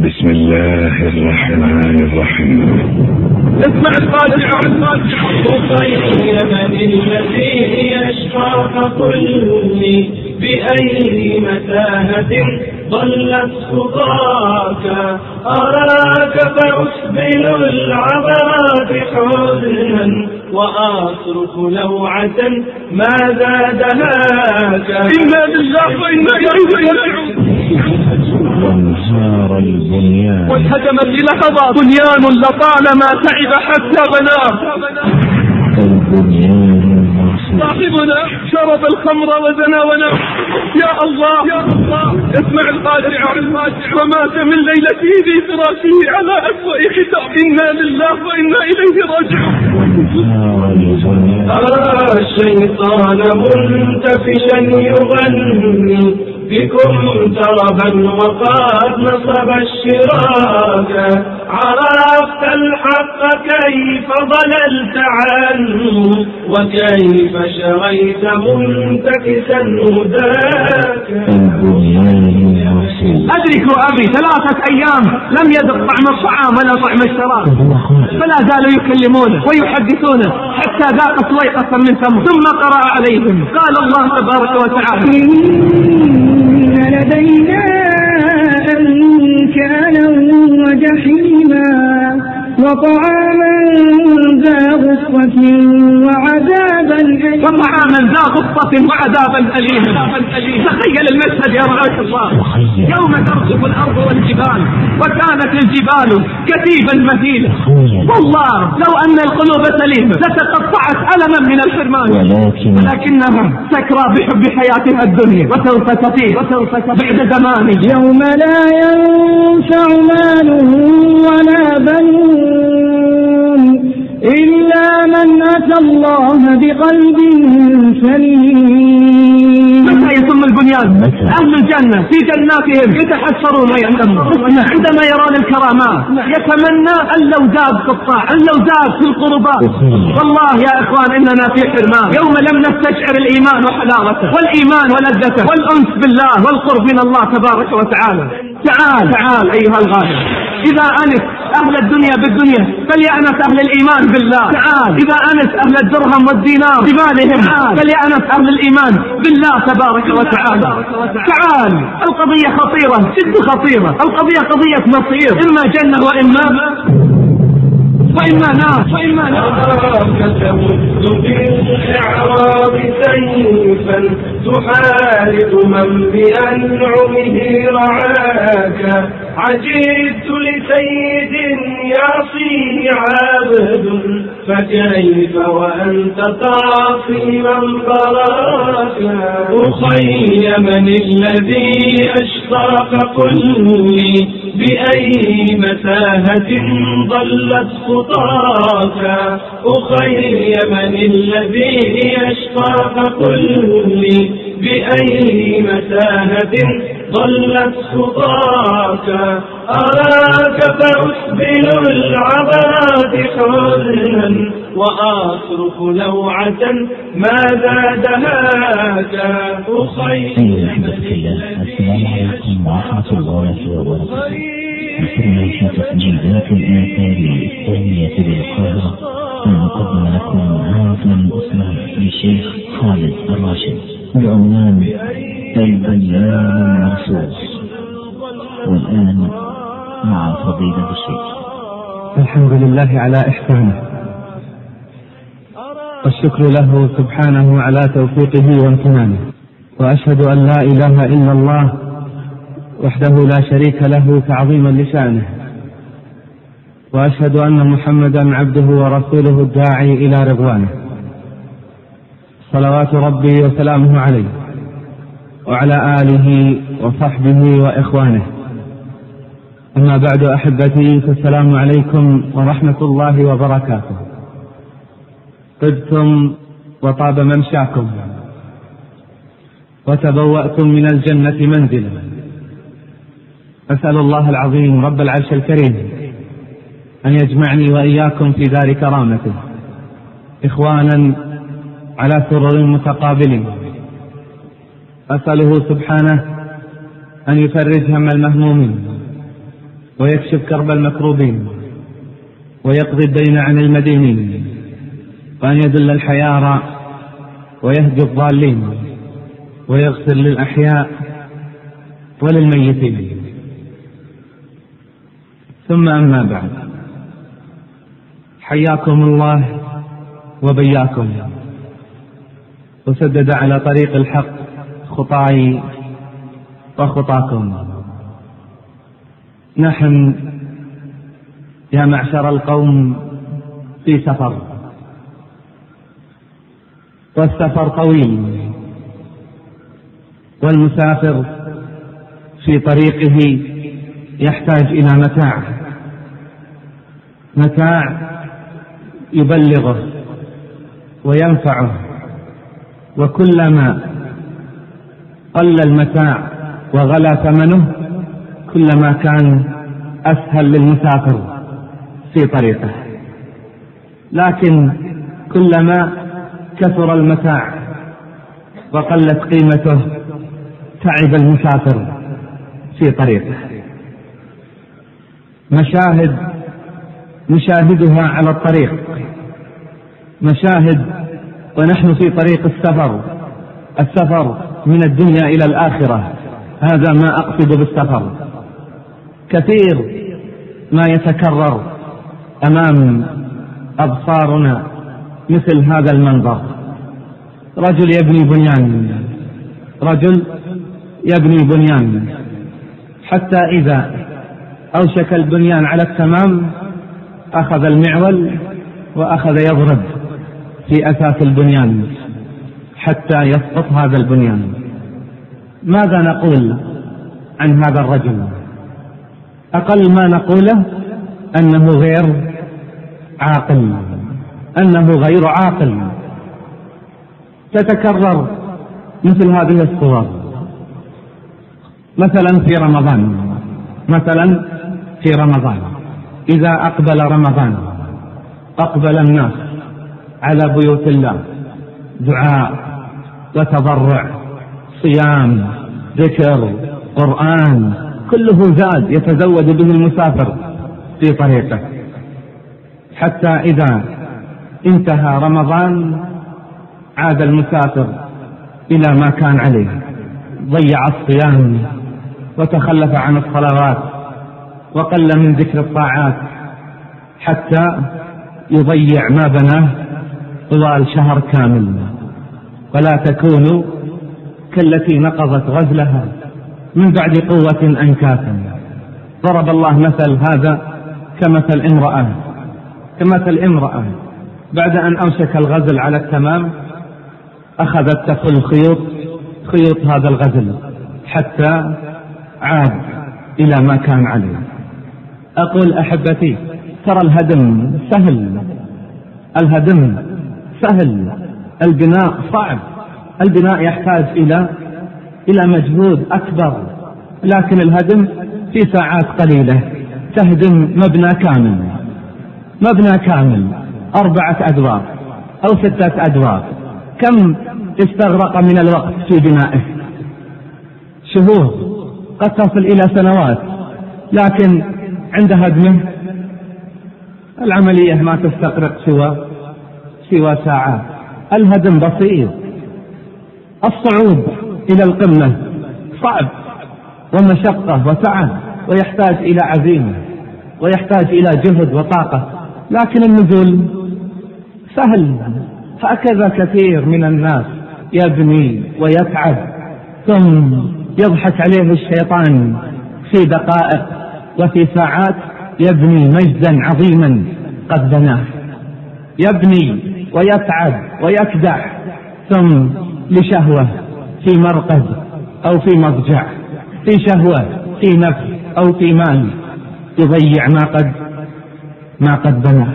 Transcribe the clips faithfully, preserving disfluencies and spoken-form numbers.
بسم الله الرحمن الرحيم. اسمع الفاتحة. وخير من الذي يشفع فقل لي بأي متاهة ضلت خطاك، أراك فأسبل العبرات حزنا وأصرخ لوعة ما زادهاك. إنا لله وإنا إليه راجعون. وانهار البنيان وانهدمت لحظات بنيان لطالما تعب حتى بناه. البنيان صاحبنا شرب الخمر وزنى ونام. يا الله يا الله اسمع الفاتحة. ومات من ليلته في فراشه على أسوأ ختام. إنا لله وإنا إليه راجعون. أرى الشيطان منتفشا يغني بكم تربا وقد نصب الشراك. عرفت الحق كيف ضللت عنه وكيف شريت منتكسا هداك. أدرك أبي ثلاثة أيام لم يذق طعم الطعام ولا طعم الشراب، فلا زالوا يكلمونه ويحدثونه حتى ذاق سويقة من فمه. ثم قرأ عليهم قال الله تبارك وتعالى: إن لدينا أنكالا وجحيما وطعاما ذا غصة وعذابا أليما. وطعاما ذا غصة وعذابا أليما. تخيل المشهد يا رعاك الله، يوم ترجف الأرض والجبال وكانت الجبال كثيبا مهيلا. والله لو أن القلوب سليمة لتقطعت ألما من الحرمان، ولكنها سكرى بحب حياتها الدنيا وسوف تطيب وسوف بعد زمان يوم لا ينفع مال ولا بنون إلا من أتى الله بقلب سليم. متى يتم البنيان؟ أهل الجنة في جناتهم يتحسرون ويندمون عندما يرون الكرامات، يتمنى أن لو زاد في الطاعة، أن لو زاد في القربات. والله يا إخوان إننا في حرمان يوم لم نستشعر الإيمان وحلاوته والإيمان ولذته والأنس بالله والقرب من الله تبارك وتعالى. تعال تعال أيها الغالي، إذا أنس أهل الدنيا بالدنيا فليأنس أهل الإيمان بالله. تعال إذا أنس أهل الدرهم والدينار بمالهم فليأنس أهل الإيمان بالله تبارك وتعالى. تعال القضية خطيرة جد خطيرة، القضية قضية مصير، إما جنة وإما وإما نار وإما نار. تمد بالإعراض سيفا تحارب من بأنعمه رعاك. عجبت لسيد يعصيه عابد فكيف وأنت تعصي من براك. أخي من الذي أشتاق قل لي بأي متاهة ضلت خطاك. أخي من الذي يشتاق قل لي بأي متاهة ضلت خطاك. أراك فأسبل العبرات حزنا وأصرخ لوعة ما زادهاك. أخي السلام عليكم ورحمة الله وبركاته. نصرنا في تسجيلات الآثار الإسلامية بالقاهرة ونقدم لكم هذا الإسلام للشيخ خالد الراشد بعنوان البيان المنصوص. والآن مع فضيلة الشيخ. الحمد لله على إحسانه والشكر له سبحانه على توفيقه وامتنانه، وأشهد أن لا إله إلا الله وحده لا شريك له تعظيما لشأنه، وأشهد أن محمدا عبده ورسوله الداعي إلى رضوانه، صلوات ربي وسلامه عليه وعلى آله وصحبه وإخوانه. أما بعد أحبتي، فالسلام عليكم ورحمة الله وبركاته. طبتم وطاب ممشاكم وتبوأتم من الجنة منزلا. أسأل الله العظيم رب العرش الكريم أن يجمعني وإياكم في دار كرامته إخوانا على سرر متقابلين. أسأله سبحانه أن يفرج هم المهمومين ويكشف كرب المكروبين ويقضي الدين عن المدينين، وأن يدل الحيارى ويهدي الضالين ويغفر للأحياء وللميتين. ثم أما بعد، حياكم الله وبياكم وسدد على طريق الحق خطاي وخطاكم. نحن يا معشر القوم في سفر، والسفر طويل، والمسافر في طريقه يحتاج إلى متاع متاع يبلغه وينفعه، وكلما قل المتاع وغلى ثمنه كلما كان أسهل للمسافر في طريقه، لكن كلما كثر المتاع وقلت قيمته تعب المسافر في طريقه. مشاهد نشاهدها على الطريق، مشاهد ونحن في طريق السفر، السفر من الدنيا إلى الآخرة، هذا ما أقصد بالسفر. كثير ما يتكرر أمام أبصارنا مثل هذا المنظر: رجل يبني بنيان، رجل يبني بنيان، حتى إذا أوشك البنيان على التمام أخذ المعول وأخذ يضرب في أساس البنيان حتى يسقط هذا البنيان. ماذا نقول عن هذا الرجل؟ أقل ما نقوله أنه غير عاقل، أنه غير عاقل. تتكرر مثل هذه الصور مثلا في رمضان، مثلا في رمضان إذا أقبل رمضان أقبل الناس على بيوت الله، دعاء وتضرع، صيام، ذكر، قرآن، كله زاد يتزود به المسافر في طريقه، حتى إذا انتهى رمضان عاد المسافر إلى ما كان عليه، ضيع الصيام وتخلف عن الصلوات وقل من ذكر الطاعات، حتى يضيع ما بناه طوال شهر كامل. ولا تكونوا كالتي نقضت غزلها من بعد قوة أنكاثا. ضرب الله مثل هذا كمثل امرأة كمثل امرأة بعد أن أوشك الغزل على التمام أخذت تفل خيوط خيوط هذا الغزل حتى عاد إلى ما كان عليه. أقول أحبتي، ترى الهدم سهل، الهدم سهل، البناء صعب، البناء يحتاج إلى إلى مجهود أكبر، لكن الهدم في ساعات قليلة تهدم مبنى كامل، مبنى كامل أربعة أدوار أو ستة أدوار. كم استغرق من الوقت في بنائه؟ شهور، قد تصل إلى سنوات، لكن عند هدمه العملية ما تستغرق سوى سوى ساعات. الهدم بسيط، الصعود إلى القمة صعب ومشقة وتعب، ويحتاج إلى عزيمة ويحتاج إلى جهد وطاقة، لكن النزول سهل. هكذا كثير من الناس يبني ويتعب ثم يضحك عليه الشيطان في دقائق وفي ساعات يبني مجدا عظيما قد بناه. يبني ويتعب ويكدح ثم لشهوة في مرقد أو في مضجع، في شهوة في نفس أو في مال، يضيع ما قد ما قد بناه.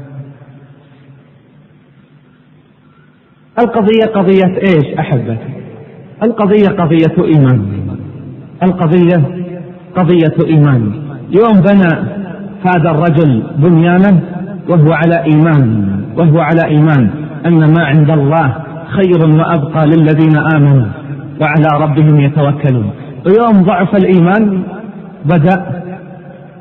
القضية قضية إيش أحبتي؟ القضية قضية إيمان، القضية قضية إيمان. يوم بنى هذا الرجل بنيانه وهو على إيمان، وهو على إيمان أن ما عند الله خير وأبقى للذين آمنوا وعلى ربهم يتوكلون. ويوم ضعف الإيمان بدأ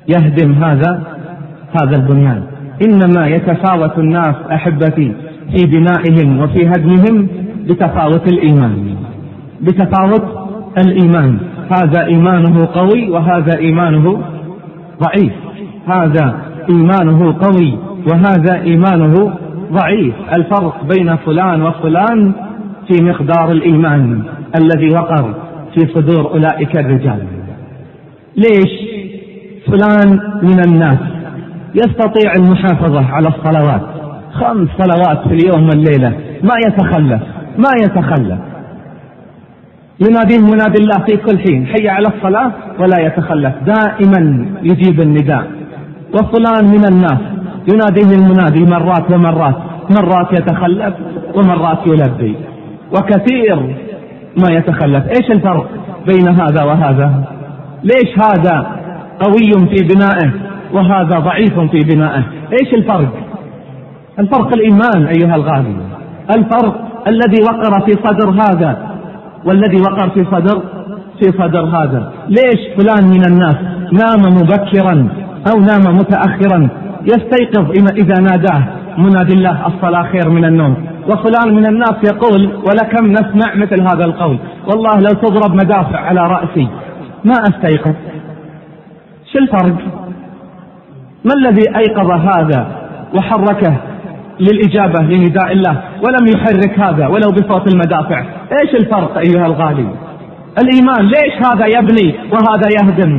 يهدم هذا هذا البنيان. إنما يتفاوت الناس أحبتي في بنائهم وفي هدمهم بتفاوت الإيمان، بتفاوت الإيمان. هذا إيمانه قوي وهذا إيمانه ضعيف، هذا إيمانه قوي وهذا إيمانه ضعيف. الفرق بين فلان وفلان في مقدار الإيمان الذي وقر في صدور أولئك الرجال. ليش؟ فلان من الناس يستطيع المحافظة على الصلوات، خمس صلوات في اليوم والليلة، ما يتخلف ما يتخلف يناديه منادي الله في كل حين حي على الصلاة ولا يتخلف، دائما يجيب النداء. وفلان من الناس يناديه المنادي مرات ومرات، مرات يتخلف ومرات يلبي، وكثير ما يتخلف. ايش الفرق بين هذا وهذا؟ ليش هذا قوي في بنائه وهذا ضعيف في بنائه؟ ايش الفرق؟ الفرق الإيمان أيها الغالي، الفرق الذي وقر في صدر هذا والذي وقر في صدر في صدر هذا. ليش فلان من الناس نام مبكرا أو نام متأخرا يستيقظ إذا ناداه منادي الله الصلاة خير من النوم، وفلان من الناس يقول ولكم نسمع مثل هذا القول والله لو تضرب مدافع على رأسي ما أستيقظ؟ شو الفرق؟ ما الذي أيقظ هذا وحركه للإجابة لنداء الله ولم يحرك هذا ولو بصوت المدافع؟ إيش الفرق أيها الغالي؟ الإيمان. ليش هذا يبني وهذا يهدم؟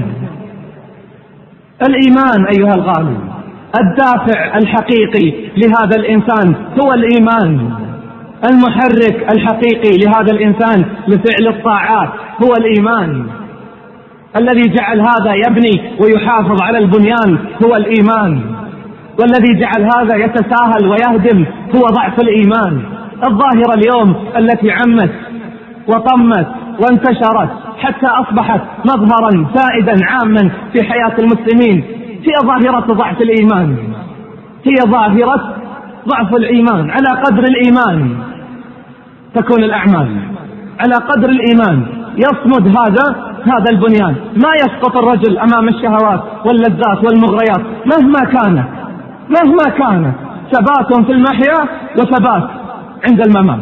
الإيمان أيها الغالي، الدافع الحقيقي لهذا الإنسان هو الإيمان، المحرك الحقيقي لهذا الإنسان لفعل الطاعات هو الإيمان، الذي جعل هذا يبني ويحافظ على البنيان هو الإيمان، والذي جعل هذا يتساهل ويهدم هو ضعف الإيمان. الظاهرة اليوم التي عمت وطمت وانتشرت حتى أصبحت مظهرا سائدا عاما في حياة المسلمين هي ظاهرة ضعف الإيمان، هي ظاهرة ضعف الإيمان. على قدر الإيمان تكون الأعمال، على قدر الإيمان يصمد هذا هذا البنيان. ما يسقط الرجل أمام الشهوات واللذات والمغريات مهما كانت مهما كانت ثبات في المحيا وثبات عند الممات.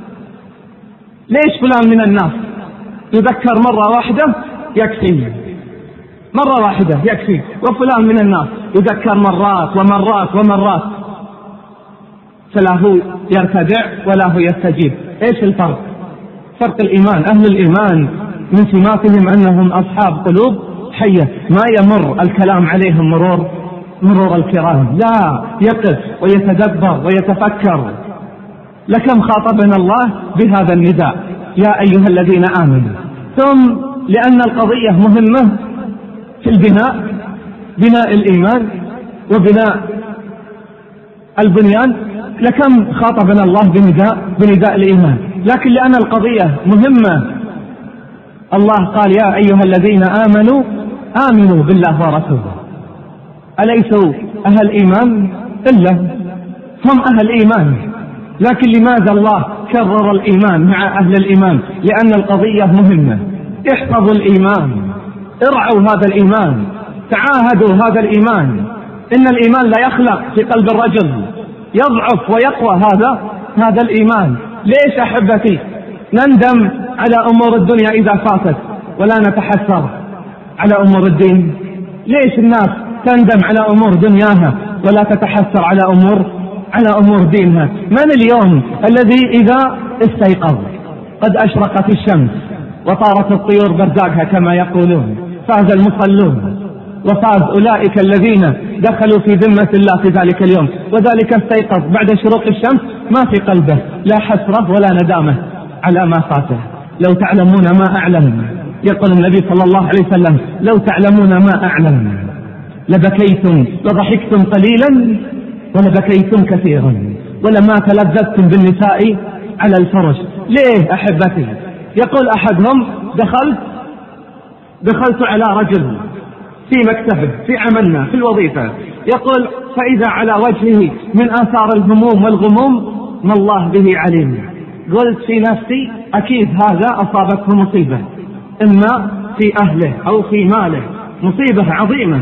ليش فلان من الناس يذكر مرة واحدة يكفي، مرة واحدة يكفي، وفلان من الناس يذكر مرات ومرات ومرات فلا هو يرتدع ولا هو يستجيب. ايش الفرق؟ فرق الإيمان. أهل الإيمان من سماتهم أنهم أصحاب قلوب حية، ما يمر الكلام عليهم مرور مرور الكرام، لا، يقف ويتدبر ويتفكر. لكم خاطبنا الله بهذا النداء يا أيها الذين آمنوا. ثم لأن القضية مهمة في البناء، بناء الإيمان وبناء البنيان، لكم خاطبنا الله بنداء بنداء الإيمان. لكن لأن القضية مهمة الله قال يا أيها الذين آمنوا آمنوا بالله ورسوله. أليسوا أهل إيمان؟ إلا هم أهل إيمان. لكن لماذا الله كرر الإيمان مع أهل الإيمان؟ لأن القضية مهمة. احفظوا الإيمان، ارعوا هذا الإيمان، تعاهدوا هذا الإيمان. إن الإيمان لا يخلق في قلب الرجل، يضعف ويقوى هذا هذا الإيمان. ليش أحبتي نندم على أمور الدنيا إذا فاتت ولا نتحسر على أمور الدين؟ ليش الناس تندم على أمور دنياها ولا تتحسر على أمور على أمور دينها؟ من اليوم الذي إذا استيقظ قد أشرقت الشمس وطارت الطيور برزاقها كما يقولون فاز المصلون وفاز أولئك الذين دخلوا في ذمة الله في ذلك اليوم، وذلك استيقظ بعد شروق الشمس ما في قلبه لا حسرة ولا ندامة على ما فاته. لو تعلمون ما أعلم، يقول النبي صلى الله عليه وسلم لو تعلمون ما أعلم لبكيتم لضحكتم قليلا ولبكيتم كثيرا ولما تلذذتم بالنساء على الفرش. ليه أحبتي؟ يقول أحدهم دخلت دخلت على رجل في مكتبه في عملنا في الوظيفة، يقول فإذا على وجهه من آثار الهموم والغموم ما الله به عليم. قلت في نفسي أكيد هذا أصابته مصيبة، إما في أهله أو في ماله، مصيبة عظيمة.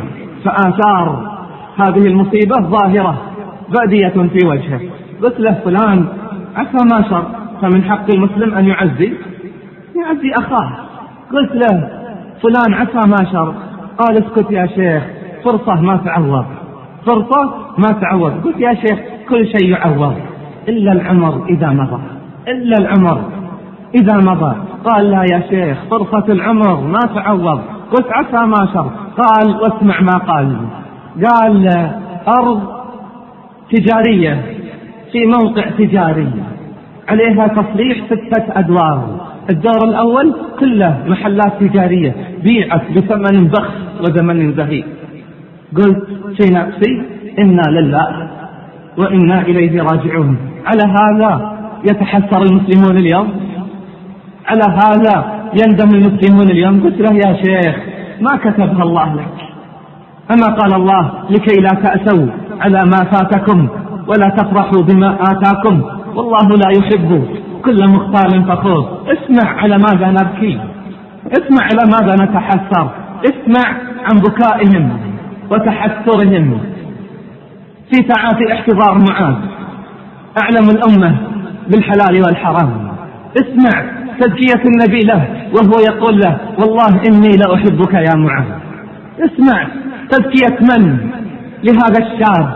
فآثار هذه المصيبة ظاهرة بادية في وجهه. قلت له فلان عسى ما شر، فمن حق المسلم أن يعزي يعزي أخاه. قلت له فلان عسى ما شر، قال اسكت يا شيخ، فرصة ما تعوض، فرصة ما تعوض. قلت يا شيخ كل شيء يعوض إلا العمر إذا مضى، إلا العمر إذا مضى. قال لا يا شيخ فرصة العمر ما تعوض. قلت عسى ما شر. قال واسمع ما قال، قال أرض تجارية في موقع تجاري عليها تصريح ستة أدوار، الدور الأول كله محلات تجارية بيعت بثمن بخس وثمن زهيد. قلت في نفسي إنا لله وإنا إليه راجعون. على هذا يتحسر المسلمون اليوم، على هذا يندم المسلمون اليوم. قلت له يا شيخ ما كتبها الله لك، أما قال الله لكي لا تأسوا على ما فاتكم ولا تفرحوا بما آتاكم والله لا يحب كل مختال فخور. اسمع على ماذا نبكي، اسمع على ماذا نتحسر، اسمع عن بكائهم وتحسرهم في ساعات احتضار معاذ أعلم الأمة بالحلال والحرام. اسمع تزكية النبي له وهو يقول له والله إني لأحبك يا معاذ. اسمع تزكية من لهذا الشاب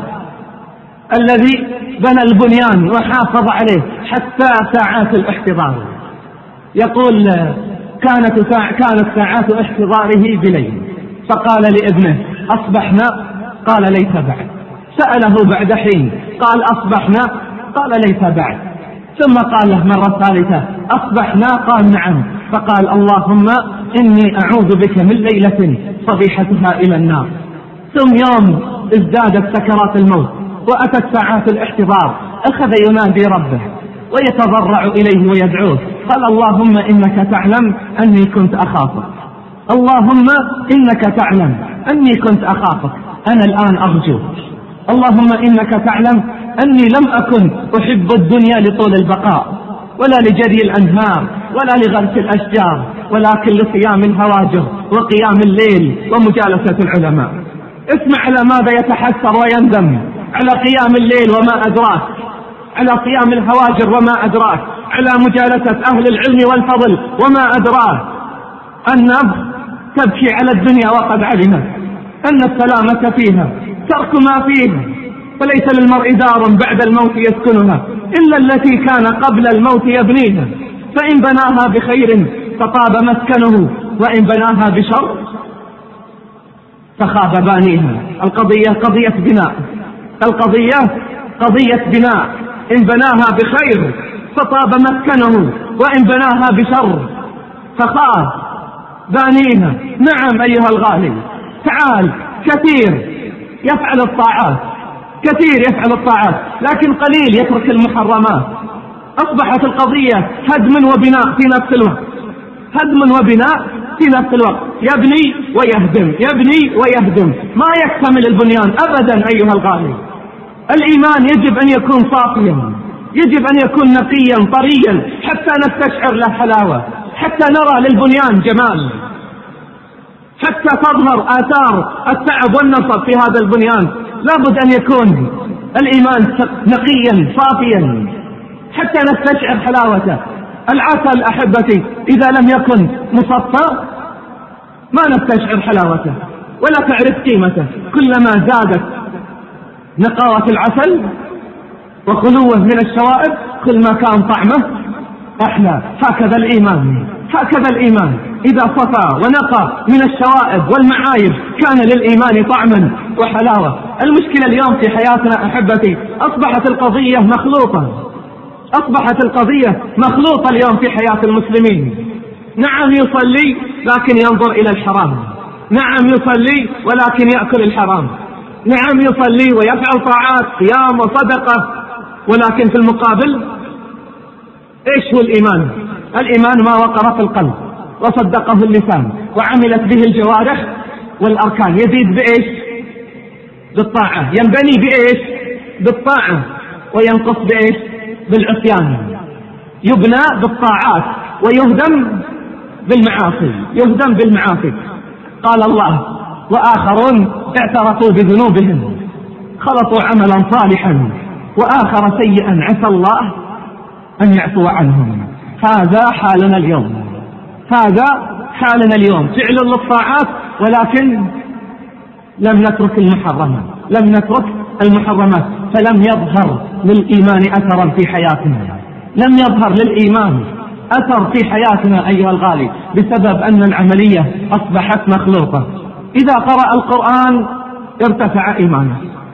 الذي بنى البنيان وحافظ عليه حتى ساعات الاحتضار. يقول كانت ساع كانت ساعات احتضاره بليل، فقال لابنه أصبحنا؟ قال ليس بعد. سأله بعد حين قال أصبحنا؟ قال ليس بعد. ثم قال له مرة ثالثة أصبحنا؟ قال نعم. فقال اللهم إني أعوذ بك من ليلة صبيحتها إلى النار. ثم يوم ازدادت سكرات الموت وأتت ساعات الاحتضار أخذ ينادي ربه ويتضرع إليه ويدعوه. قال اللهم إنك تعلم أني كنت أخافك، اللهم إنك تعلم أني كنت أخافك، أنا الآن أرجوك. اللهم إنك تعلم أني لم أكن أحب الدنيا لطول البقاء ولا لجري الأنهار ولا لغرس الأشجار، ولكن لصيام الهواجر وقيام الليل ومجالسة العلماء. اسمع على ماذا يتحسر ويندم، على قيام الليل وما أدراك، على صيام الهواجر وما أدراك، على مجالسة أهل العلم والفضل وما أدراك. النفس تبكي على الدنيا وقد علمت أن السلامة فيها ترك ما فيها، فليس للمرء دار بعد الموت يسكنها إلا التي كان قبل الموت يبنيها، فإن بناها بخير فطاب مسكنه وإن بناها بشر فخاب بانيها. القضية قضية بناء، القضية قضية بناء. إن بناها بخير فطاب مسكنه وإن بناها بشر فخاب بانيها. نعم أيها الغالي، تعال كثير يفعل الطاعات، كثير يفعل الطاعات لكن قليل يترك المحرمات. أصبحت القضية هدم وبناء في نفس الوقت، هدم وبناء في نفس الوقت، يبني ويهدم، يبني ويهدم، ما يكتمل البنيان أبدا أيها الغالي. الإيمان يجب أن يكون صافيا، يجب أن يكون نقيا طريا حتى نستشعر له حلاوة، حتى نرى للبنيان جمال، حتى تظهر آثار التعب والنصب في هذا البنيان. لابد أن يكون الإيمان نقيا صافيا حتى نستشعر حلاوته. العسل أحبتي إذا لم يكن مصفى ما نستشعر حلاوته ولا تعرف قيمته. كلما زادت نقاوة العسل وخلوه من الشوائب كل ما كان طعمه أحلى. هكذا الإيمان، هكذا الإيمان إذا صفى ونقى من الشوائب والمعايب كان للإيمان طعما وحلاوة. المشكلة اليوم في حياتنا أحبتي أصبحت القضية مخلوطة، أصبحت القضية مخلوطة اليوم في حياة المسلمين. نعم يصلي لكن ينظر إلى الحرام، نعم يصلي ولكن يأكل الحرام، نعم يصلي ويفعل طاعات صيام وصدقة، ولكن في المقابل إيش هو الإيمان؟ الإيمان ما وقر في القلب وصدقه اللسان وعملت به الجوارح والأركان. يزيد بإيش؟ بالطاعة. ينبني بإيش؟ بالطاعة. وينقص بإيش؟ بالعصيان. يبنى بالطاعات ويهدم بالمعاصي، يهدم بالمعاصي. قال الله وآخرون اعترفوا بذنوبهم، خلطوا عملا صالحا وآخر سيئا، عسى الله أن يعفو عنهم. هذا حالنا اليوم، هذا حالنا اليوم، فعل للطاعات ولكن لم نترك المحرمات، لم نترك المحرمات، فلم يظهر للإيمان أثرا في حياتنا، لم يظهر للإيمان أثر في حياتنا أيها الغالي، بسبب أن العملية أصبحت مخلوطة. إذا قرأ القرآن ارتفع إيمانه،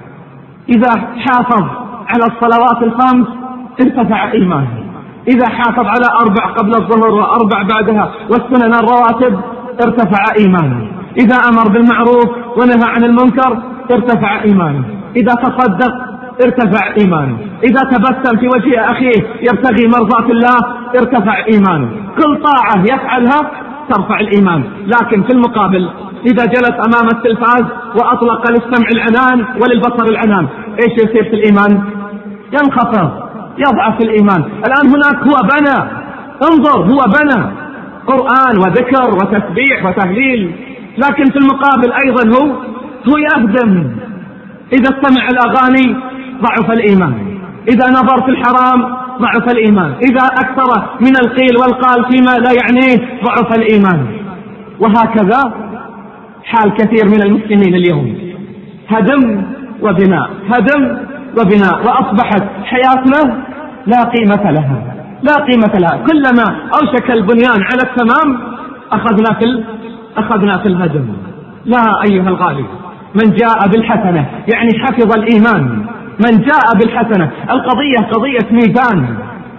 إذا حافظ على الصلوات الخمس ارتفع إيمانه، إذا حافظ على أربع قبل الظهر وأربع بعدها والسنن الرواتب ارتفع إيمانه، إذا أمر بالمعروف ونهى عن المنكر ارتفع إيمانه، إذا تصدق ارتفع إيمانه، إذا تبسم في وجه أخيه يبتغي مرضاة الله ارتفع إيمانه. كل طاعة يفعلها ترفع الإيمان. لكن في المقابل إذا جلس أمام التلفاز وأطلق للسمع العنان وللبصر العنان، إيش يصير في الإيمان؟ ينخفض، يضعف الإيمان. الآن هناك هو بنى، انظر، هو بنى قرآن وذكر وتسبيح وتهليل، لكن في المقابل أيضا هو هو يهدم. إذا استمع الأغاني ضعف الإيمان، إذا نظر في الحرام ضعف الإيمان، إذا أكثر من القيل والقال فيما لا يعنيه ضعف الإيمان. وهكذا حال كثير من المسلمين اليوم، هدم وبناء، هدم وبناء، وأصبحت حياتنا لا قيمة لها، لا قيمة لها. كلما أوشك البنيان على التمام أخذنا في أخذنا في الهدم. لا أيها الغالي، من جاء بالحسنة يعني حفظ الإيمان، من جاء بالحسنة. القضية قضية ميزان،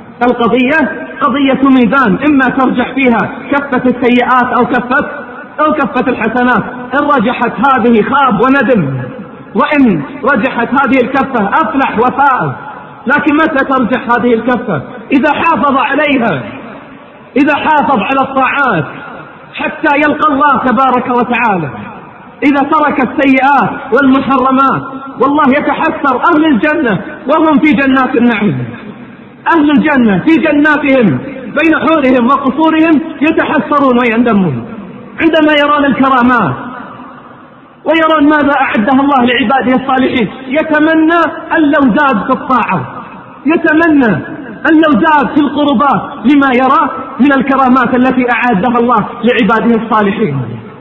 القضية قضية ميزان، إما ترجح فيها كفة السيئات أو كفة أو كفة الحسنات. إن رجحت هذه خاب وندم، وإن رجحت هذه الكفة أفلح وفاز. لكن متى ترجح هذه الكفة؟ إذا حافظ عليها، إذا حافظ على الطاعات حتى يلقى الله تبارك وتعالى، إذا ترك السيئات والمحرمات. والله يتحسر أهل الجنة وهم في جنات النعيم، أهل الجنة في جناتهم بين حورهم وقصورهم يتحسرون ويندمون عندما يرون الكرامات ويرون ماذا أعدها الله لعباده الصالحين. يتمنى أن لو زاد في الطاعة، يتمنى أن لو زاد في القربات لما يرى من الكرامات التي أعدها الله لعباده الصالحين.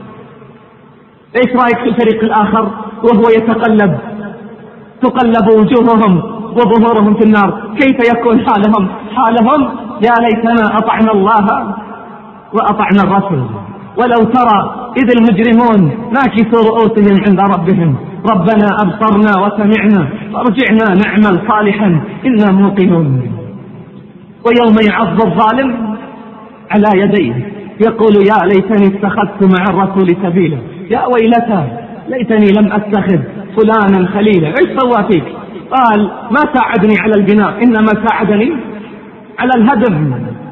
إيش رأيك في الفريق الآخر وهو يتقلب، تقلب وجوههم وظهورهم في النار؟ كيف يكون حالهم؟ حالهم يا ليتنا أطعنا الله وأطعنا الرسول. ولو ترى إذ المجرمون ناكسوا رؤوسهم عند ربهم ربنا أبصرنا وسمعنا فارجعنا نعمل صالحا إنا موقنون. ويوم يعض الظالم على يديه يقول يا ليتني اتخذت مع الرسول سبيلا، يا ويلتى ليتني لم أتخذ فلانا خليلا. ايش سوى فيك؟ قال ما ساعدني على البناء، إنما ساعدني على الهدم،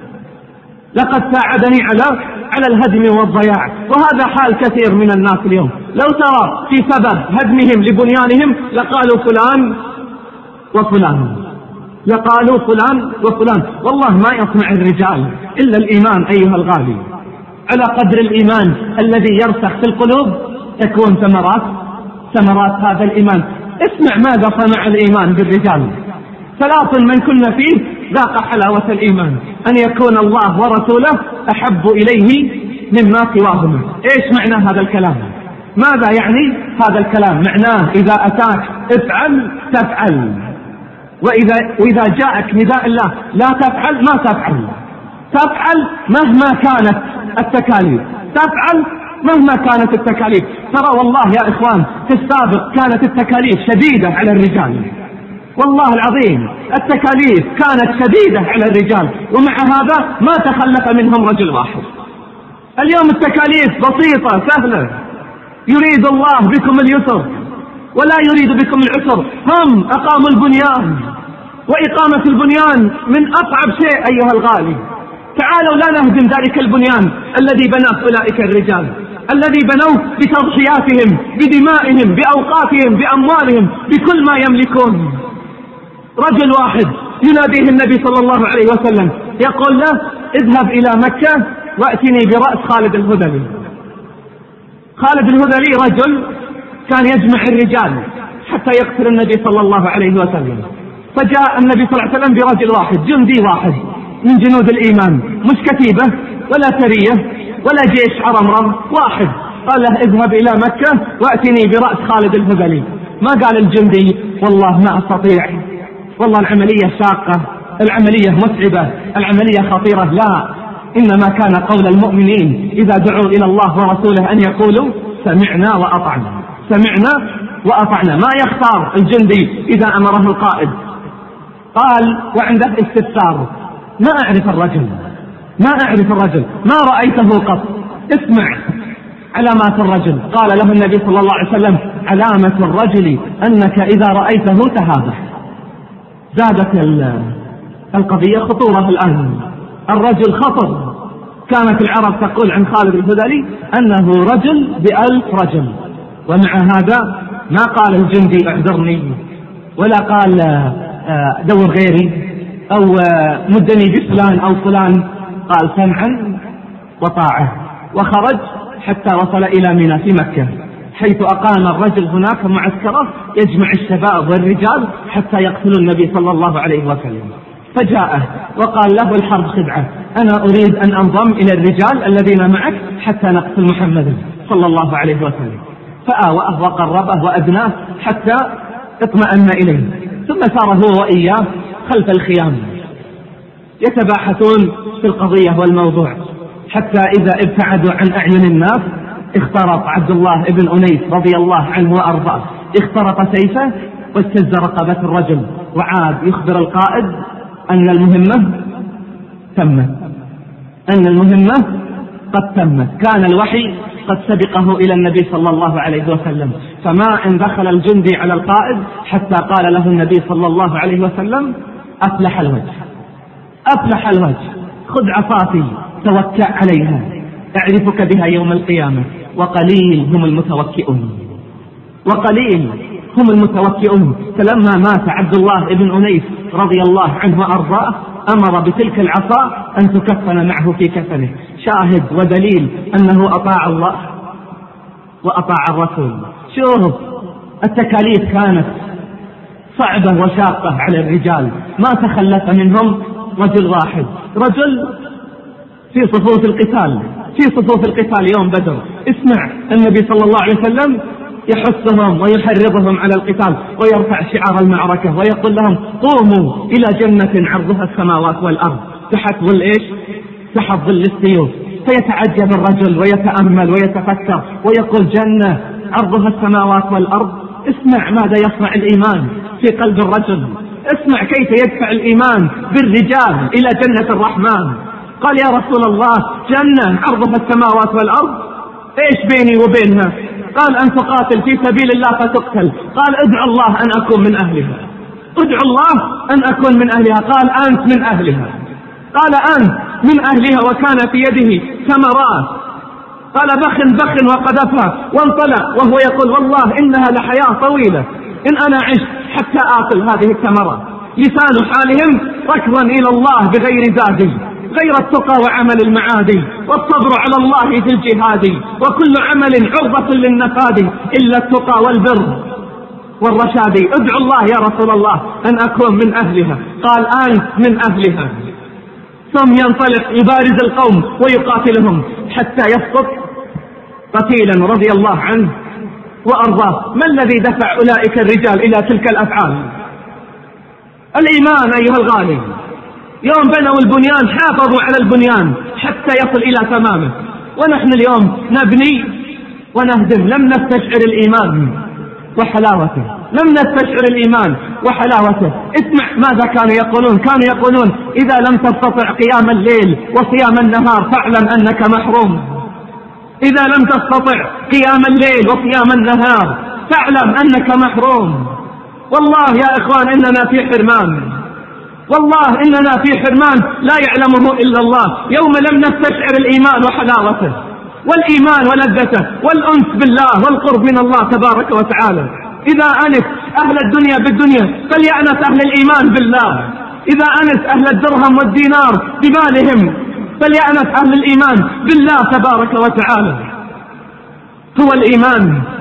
لقد ساعدني على على الهدم والضياع. وهذا حال كثير من الناس اليوم. لو ترى في سبب هدمهم لبنيانهم لقالوا فلان وفلان، لقالوا فلان وفلان. والله ما يصنع الرجال إلا الإيمان أيها الغالي. على قدر الإيمان الذي يرسخ في القلوب تكون ثمرات ثمرات هذا الإيمان. اسمع ماذا صنع الإيمان بالرجال. ثلاث من كنا فيه ذاق حلاوة الإيمان، أن يكون الله ورسوله أحب إليه مما سواهما. إيش معنى هذا الكلام؟ ماذا يعني هذا الكلام؟ معناه إذا أتاك افعل تفعل، وإذا, وإذا جاءك نداء الله لا تفعل ما تفعل، تفعل مهما كانت التكاليف، تفعل مهما كانت التكاليف. ترى والله يا إخوان في السابق كانت التكاليف شديدة على الرجال، والله العظيم التكاليف كانت شديدة على الرجال، ومع هذا ما تخلف منهم رجل واحد. اليوم التكاليف بسيطة سهلة، يريد الله بكم اليسر ولا يريد بكم العسر. هم أقاموا البنيان، وإقامة البنيان من أصعب شيء أيها الغالي. تعالوا لا نهدم ذلك البنيان الذي بناه أولئك الرجال، الذي بنوه بتضحياتهم، بدمائهم، بأوقاتهم، بأموالهم، بكل ما يملكون. رجل واحد يناديه النبي صلى الله عليه وسلم يقول له اذهب إلى مكة وأتني برأس خالد الهذلي. خالد الهذلي رجل كان يجمع الرجال حتى يقتل النبي صلى الله عليه وسلم. فجاء النبي صلى الله عليه وسلم برجل واحد، جندي واحد من جنود الإيمان، مش كتيبة ولا سرية ولا جيش عرمرم، واحد. قال له اذهب إلى مكة وأتني برأس خالد الهذلي. ما قال الجندي والله ما أستطيع، والله العملية شاقة، العملية متعبة، العملية خطيرة. لا، إنما كان قول المؤمنين إذا دعوا إلى الله ورسوله أن يقولوا سمعنا وأطعنا، سمعنا وأطعنا. ما يختار الجندي إذا أمره القائد. قال وعنده استفسار، ما أعرف الرجل، ما أعرف الرجل، ما رأيته قط، اسمع علامات الرجل. قال له النبي صلى الله عليه وسلم علامة الرجل أنك إذا رأيته تهابه. زادت القضية خطورة الآن، الرجل خطر. كانت العرب تقول عن خالد الهذلي أنه رجل بألف رجل، ومع هذا ما قال الجندي اعذرني، ولا قال دور غيري أو مدني بفلان أو فلان، قال سمعا وطاعة، وخرج حتى وصل إلى منى في مكة، حيث أقام الرجل هناك معسكره يجمع الشباب والرجال حتى يقتلوا النبي صلى الله عليه وسلم. فجاءه وقال له الحرب خدعة، أنا أريد أن أنضم إلى الرجال الذين معك حتى نقتل محمدا صلى الله عليه وسلم. فآوأه وقربه وأدناه حتى اطمأن إليه، ثم سار هو وإياه خلف الخيام يتباحثون في القضية والموضوع، حتى إذا ابتعدوا عن أعين الناس اخترط عبد الله بن أنيس رضي الله عنه وأرضاه، اخترط سيفه واستز رقبة الرجل، وعاد يخبر القائد أن المهمة تمت، أن المهمة قد تمت. كان الوحي قد سبقه إلى النبي صلى الله عليه وسلم، فما إن دخل الجندي على القائد حتى قال له النبي صلى الله عليه وسلم أفلح الوجه، أفلح الوجه، خذ عصاتي توكأ عليها أعرفك بها يوم القيامة، وقليل هم المتوكئون، وقليل هم المتوكئون. فلما مات عبد الله بن أنيس رضي الله عنه وأرضاه أمر بتلك العصا أن تكفن معه في كفنه، شاهد ودليل أنه أطاع الله وأطاع الرسول. شوف التكاليف كانت صعبة وشاقة على الرجال، ما تخلف منهم رجل واحد، رجل في صفوف القتال، في صفوف القتال يوم بدر. اسمع النبي صلى الله عليه وسلم يحثهم ويحرضهم على القتال ويرفع شعار المعركة ويقول لهم قوموا إلى جنة عرضها السماوات والأرض تحت ظل إيش؟ تحت ظل السيوف. فيتعجب الرجل ويتأمل ويتفكر ويقول جنة عرضها السماوات والأرض. اسمع ماذا يصنع الإيمان في قلب الرجل، اسمع كيف يدفع الإيمان بالرجال إلى جنة الرحمن. قال يا رسول الله جنة عرضها السماوات والأرض، إيش بيني وبينها؟ قال أن تقاتل في سبيل الله فتقتل. قال ادعو الله أن أكون من أهلها، ادعو الله أن أكون من أهلها. قال أنت من أهلها، قال أنت من أهلها. وكان في يده ثمرات، قال بخ بخ وقذفها وانطلق وهو يقول والله إنها لحياة طويلة إن أنا عشت حتى آكل هذه الثمرات. لسان حالهم ركضا إلى الله بغير زاد، غير التقى وعمل المعادي، والصبر على الله في الجهاد، وكل عمل عرضة للنفاد إلا التقى والبر والرشاد. ادعو الله يا رسول الله أن أكون من أهلها. قال أنت من أهلها. ثم ينطلق يبارز القوم ويقاتلهم حتى يسقط قتيلا رضي الله عنه وأرضاه. ما الذي دفع أولئك الرجال إلى تلك الأفعال؟ الإيمان أيها الغالي. يوم بنوا البنيان حافظوا على البنيان حتى يصل إلى تمامه، ونحن اليوم نبني ونهدم. لم نستشعر الإيمان وحلاوته، لم نستشعر الإيمان وحلاوته. اسمع ماذا كانوا يقولون، كانوا يقولون إذا لم تستطع قيام الليل وصيام النهار فاعلم أنك محروم. إذا لم تستطع قيام الليل وصيام النهار فاعلم أنك محروم. والله يا إخوان إننا في حرمان، والله إننا في حرمان لا يعلمه إلا الله. يوم لم نستشعر الإيمان وحلاوته والإيمان ولذته والأنس بالله والقرب من الله تبارك وتعالى. إذا أنس أهل الدنيا بالدنيا فليأنس أهل الإيمان بالله. إذا أنس أهل الدرهم والدينار بمالهم فليأنس أهل الإيمان بالله تبارك وتعالى. هو الإيمان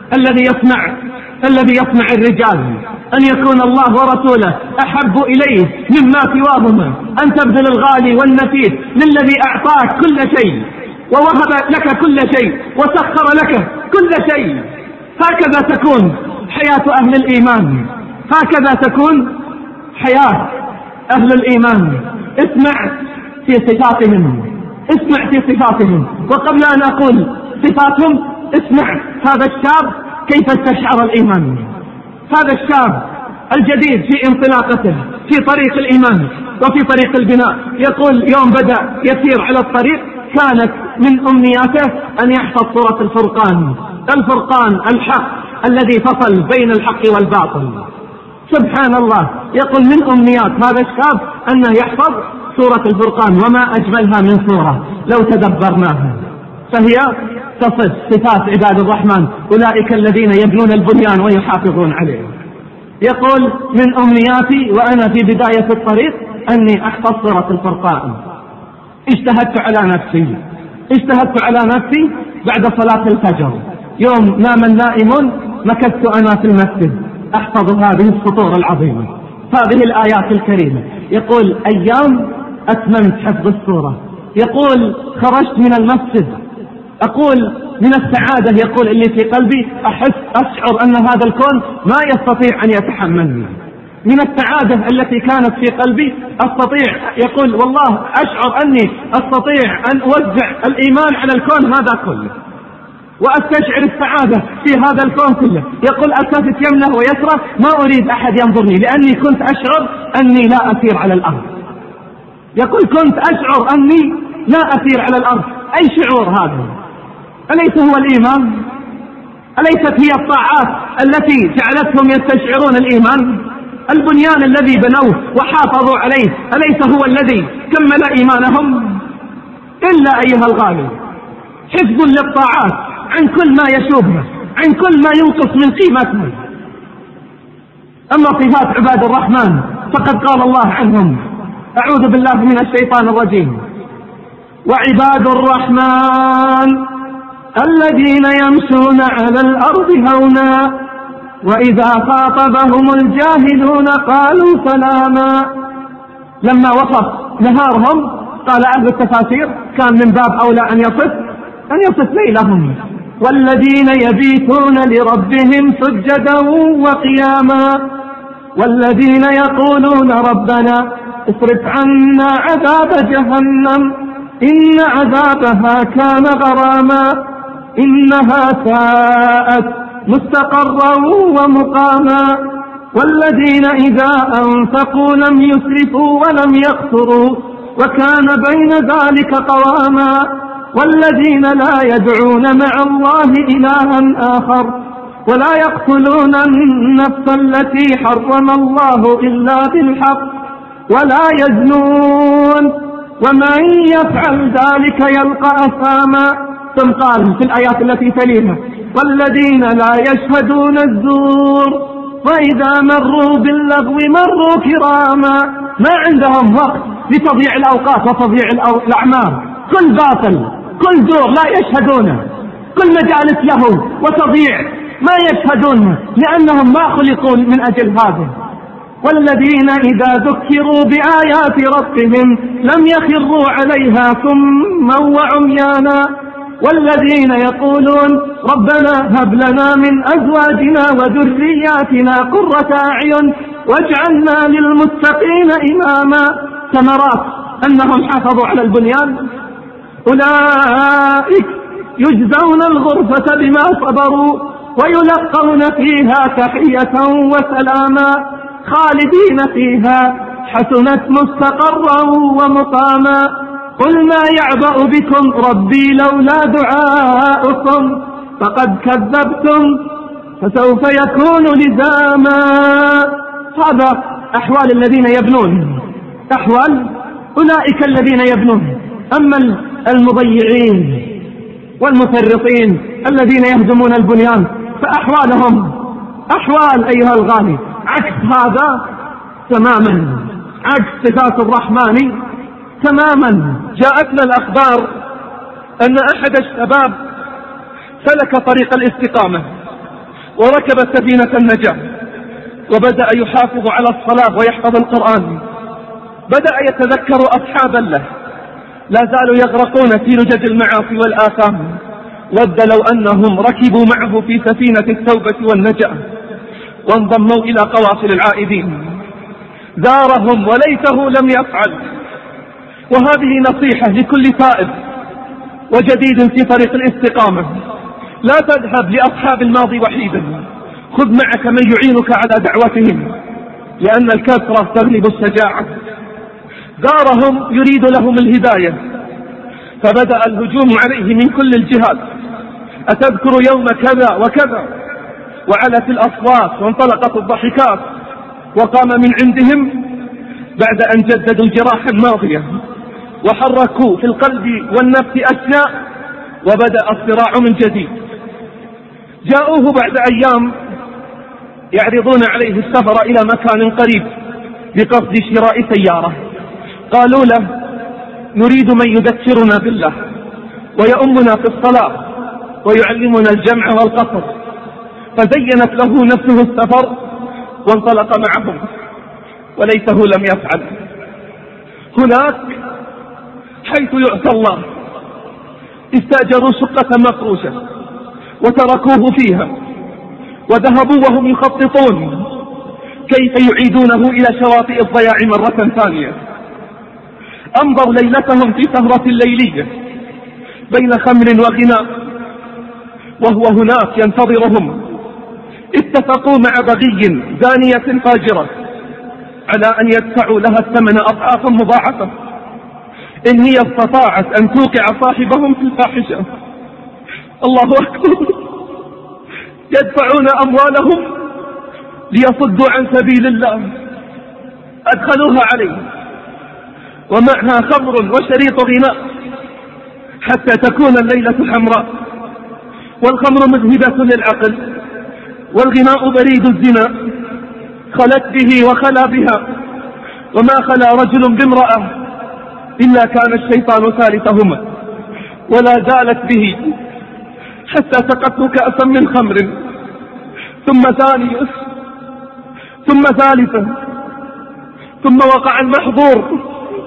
الذي يصنع الذي يصنع الرجال أن يكون الله ورسوله أحب إليه مما سواهما، أن تبذل الغالي والنفيس للذي أعطاك كل شيء ووهب لك كل شيء وسخر لك كل شيء. هكذا تكون حياة أهل الإيمان، هكذا تكون حياة أهل الإيمان. اسمع في صفاتهم، اسمع في صفاتهم. وقبل أن أقول صفاتهم اسمع هذا الشاب كيف استشعر الإيمان. هذا الشاب الجديد في انطلاقته في طريق الإيمان وفي طريق البناء، يقول يوم بدأ يسير على الطريق كانت من أمنياته أن يحفظ سورة الفرقان، الفرقان الحق الذي فصل بين الحق والباطل. سبحان الله، يقول من أمنيات هذا الشاب أنه يحفظ سورة الفرقان، وما أجملها من سورة لو تدبرناها، فهي تصف صفات عباد الرحمن أولئك الذين يبنون البنيان ويحافظون عليه. يقول من أمنياتي وأنا في بداية الطريق أني أحفظ سورة الفرقان. اجتهدت على نفسي اجتهدت على نفسي بعد صلاة الفجر، يوم نام النائمون مكثت أنا في المسجد أحفظ هذه السطور العظيمة، هذه الآيات الكريمة. يقول أيام أتممت حفظ السورة. يقول خرجت من المسجد أقول من السعادة، يقول اللي في قلبي أحس أشعر أن هذا الكون ما يستطيع أن يتحملني. من السعادة التي كانت في قلبي أستطيع، يقول والله أشعر أني أستطيع أن أوزع الإيمان على الكون هذا كله وأستشعر السعادة في هذا الكون كله. يقول ألتفت يمنه ويسره ما أريد أحد ينظرني لأني كنت أشعر أني لا أسير على الأرض. يقول كنت أشعر أني لا أسير على الأرض. أي شعور هذا؟ أليس هو الإيمان؟ أليست هي الطاعات التي جعلتهم يستشعرون الإيمان؟ البنيان الذي بنوه وحافظوا عليه أليس هو الذي كمل إيمانهم؟ إلا أيها الغالي حفظ للطاعات عن كل ما يشوبها، عن كل ما ينقص من قيمتها. أما صفات عباد الرحمن فقد قال الله عنهم، أعوذ بالله من الشيطان الرجيم، وعباد الرحمن الذين يمشون على الأرض هونا وإذا خاطبهم الجاهلون قالوا سلاما. لما وصف نهارهم قال أهل التفاسير كان من باب أولى أن يصف أن يصف ليلهم، والذين يبيتون لربهم سجدا وقياما، والذين يقولون ربنا اصرف عنا عذاب جهنم إن عذابها كان غراما إنها ساءت مستقرا ومقاما، والذين إذا أنفقوا لم يسرفوا ولم يقتروا وكان بين ذلك قواما، والذين لا يدعون مع الله إلها آخر ولا يقتلون النفس التي حرم الله إلا بالحق ولا يزنون ومن يفعل ذلك يلقى أثاما. ثم قال في الآيات التي تليها، والذين لا يشهدون الزور وإذا مروا باللغو مروا كراما. ما عندهم وقت لتضييع الأوقات وتضييع الأعمار، كل باطل كل زور لا يشهدونه، كل مجالس له وتضييع ما يشهدونه لأنهم ما خلقوا من أجل هذا. والذين إذا ذكروا بآيات ربهم لم يخروا عليها صما وعميانا، والذين يقولون ربنا هب لنا من أزواجنا وذرياتنا قرة أعين واجعلنا للمتقين إماما. ثمرات أنهم حافظوا على البنيان، أولئك يجزون الغرفة بما صبروا ويلقون فيها تحية وسلاما خالدين فيها حسنت مستقرا ومقاما. قل ما يعبأ بكم ربي لولا دعاؤكم فقد كذبتم فسوف يكون لزاما. هذا أحوال الذين يبنون، أحوال أولئك الذين يبنون. أما المضيعين والمفرطين الذين يهدمون البنيان فأحوالهم أحوال أيها الغالي عكس هذا تماما، عكس صفات الرحمن تماما. جاءتنا الأخبار أن أحد الشباب سلك طريق الاستقامة وركب سفينة النجاة وبدأ يحافظ على الصلاة ويحفظ القرآن. بدأ يتذكر أصحابا له لا زالوا يغرقون في لجج المعاصي والآثام. ود لو أنهم ركبوا معه في سفينة التوبة والنجاة وانضموا إلى قواصل العائدين. زارهم وليته لم يفعل. وهذه نصيحة لكل تائب وجديد في طريق الاستقامة. لا تذهب لأصحاب الماضي وحيدا، خذ معك من يعينك على دعوتهم، لأن الكثرة تغلب الشجاعة. زارهم يريد لهم الهداية، فبدأ الهجوم عليه من كل الجهات. أتذكر يوم كذا وكذا، وعلت الأصوات وانطلقت الضحكات، وقام من عندهم بعد أن جددوا الجراح الماضية وحركوا في القلب والنفس أشياء، وبدأ الصراع من جديد. جاءوه بعد أيام يعرضون عليه السفر إلى مكان قريب بقصد شراء سيارة. قالوا له: نريد من يذكرنا بالله ويؤمنا في الصلاة ويعلمنا الجمع والقصر. فزينت له نفسه السفر وانطلق معهم، وليته لم يفعل. هناك حيث يعصى الله استأجروا شقة مفروشة وتركوه فيها، وذهبوا وهم يخططون كيف يعيدونه إلى شواطئ الضياع مرة ثانية. أمضوا ليلتهم في سهرة ليلية بين خمر وغناء، وهو هناك ينتظرهم. اتفقوا مع بغي زانية فاجرة على أن يدفعوا لها الثمن أضعافا مضاعفة إن هي استطاعت أن توقع صاحبهم في الفاحشة. الله أكبر! يدفعون أموالهم ليصدوا عن سبيل الله. أدخلوها عليه ومعها خمر وشريط غناء حتى تكون الليلة حمراء، والخمر مذهبة للعقل، والغناء بريد الزنا. خلت به وخلا بها، وما خلا رجل بامرأة إلا كان الشيطان ثالثهما. ولا زالت به حتى سقته كأسا من خمر، ثم ثانية، ثم ثالثة، ثم وقع المحظور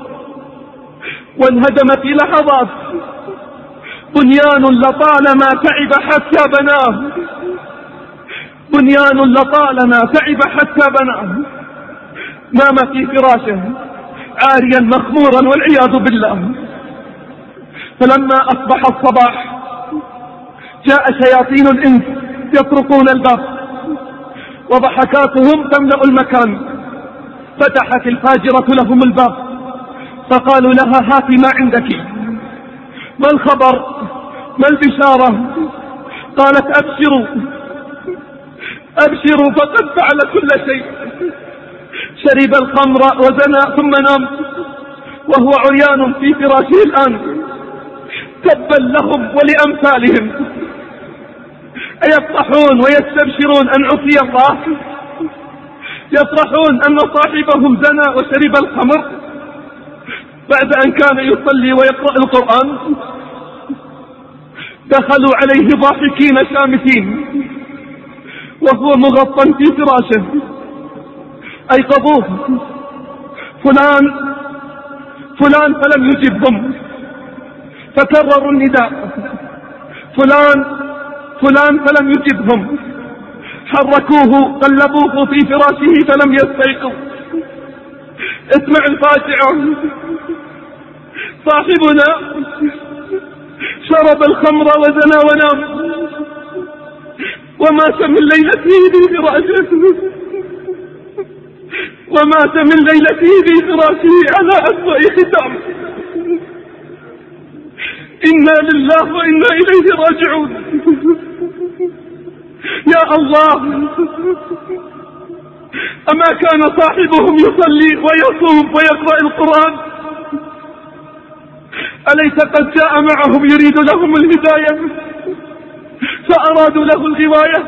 وانهدم في لحظات. بنيان لطالما تعب حتى بناه، بنيان لطالما تعب حتى بناه. نام في فراشه عاريا مخمورا والعياذ بالله. فلما أصبح الصباح جاء شياطين الإنس يطرقون الباب وضحكاتهم تملأ المكان. فتحت الفاجرة لهم الباب فقالوا لها: هاتي ما عندك، ما الخبر، ما البشارة؟ قالت: أبشروا أبشروا فقد فعل كل شيء. شرب الخمر وزنى ثم نام وهو عريان في فراشه الآن. تبا لهم ولأمثالهم، أيفرحون ويستبشرون أن عصي الله؟ يفرحون أن صاحبهم زنى وشرب الخمر بعد أن كان يصلي ويقرأ القرآن؟ دخلوا عليه ضاحكين شامتين وهو مغطى في فراشه. أيقظوه: فلان فلان، فلم يجبهم. فكرروا النداء: فلان فلان، فلم يجبهم. حركوه قلبوه في فراشه فلم يستيقظ. اسمع الفاجعة: صاحبنا شرب الخمر وزنى ونام ومات من ليلته في فراشه، ومات من ليلته في فراشه على أسوأ ختام. إنا لله وإنا إليه راجعون. يا الله، أما كان صاحبهم يصلي ويصوم ويقرأ القرآن؟ أليس قد جاء معهم يريد لهم الهداية فأرادوا له الغواية؟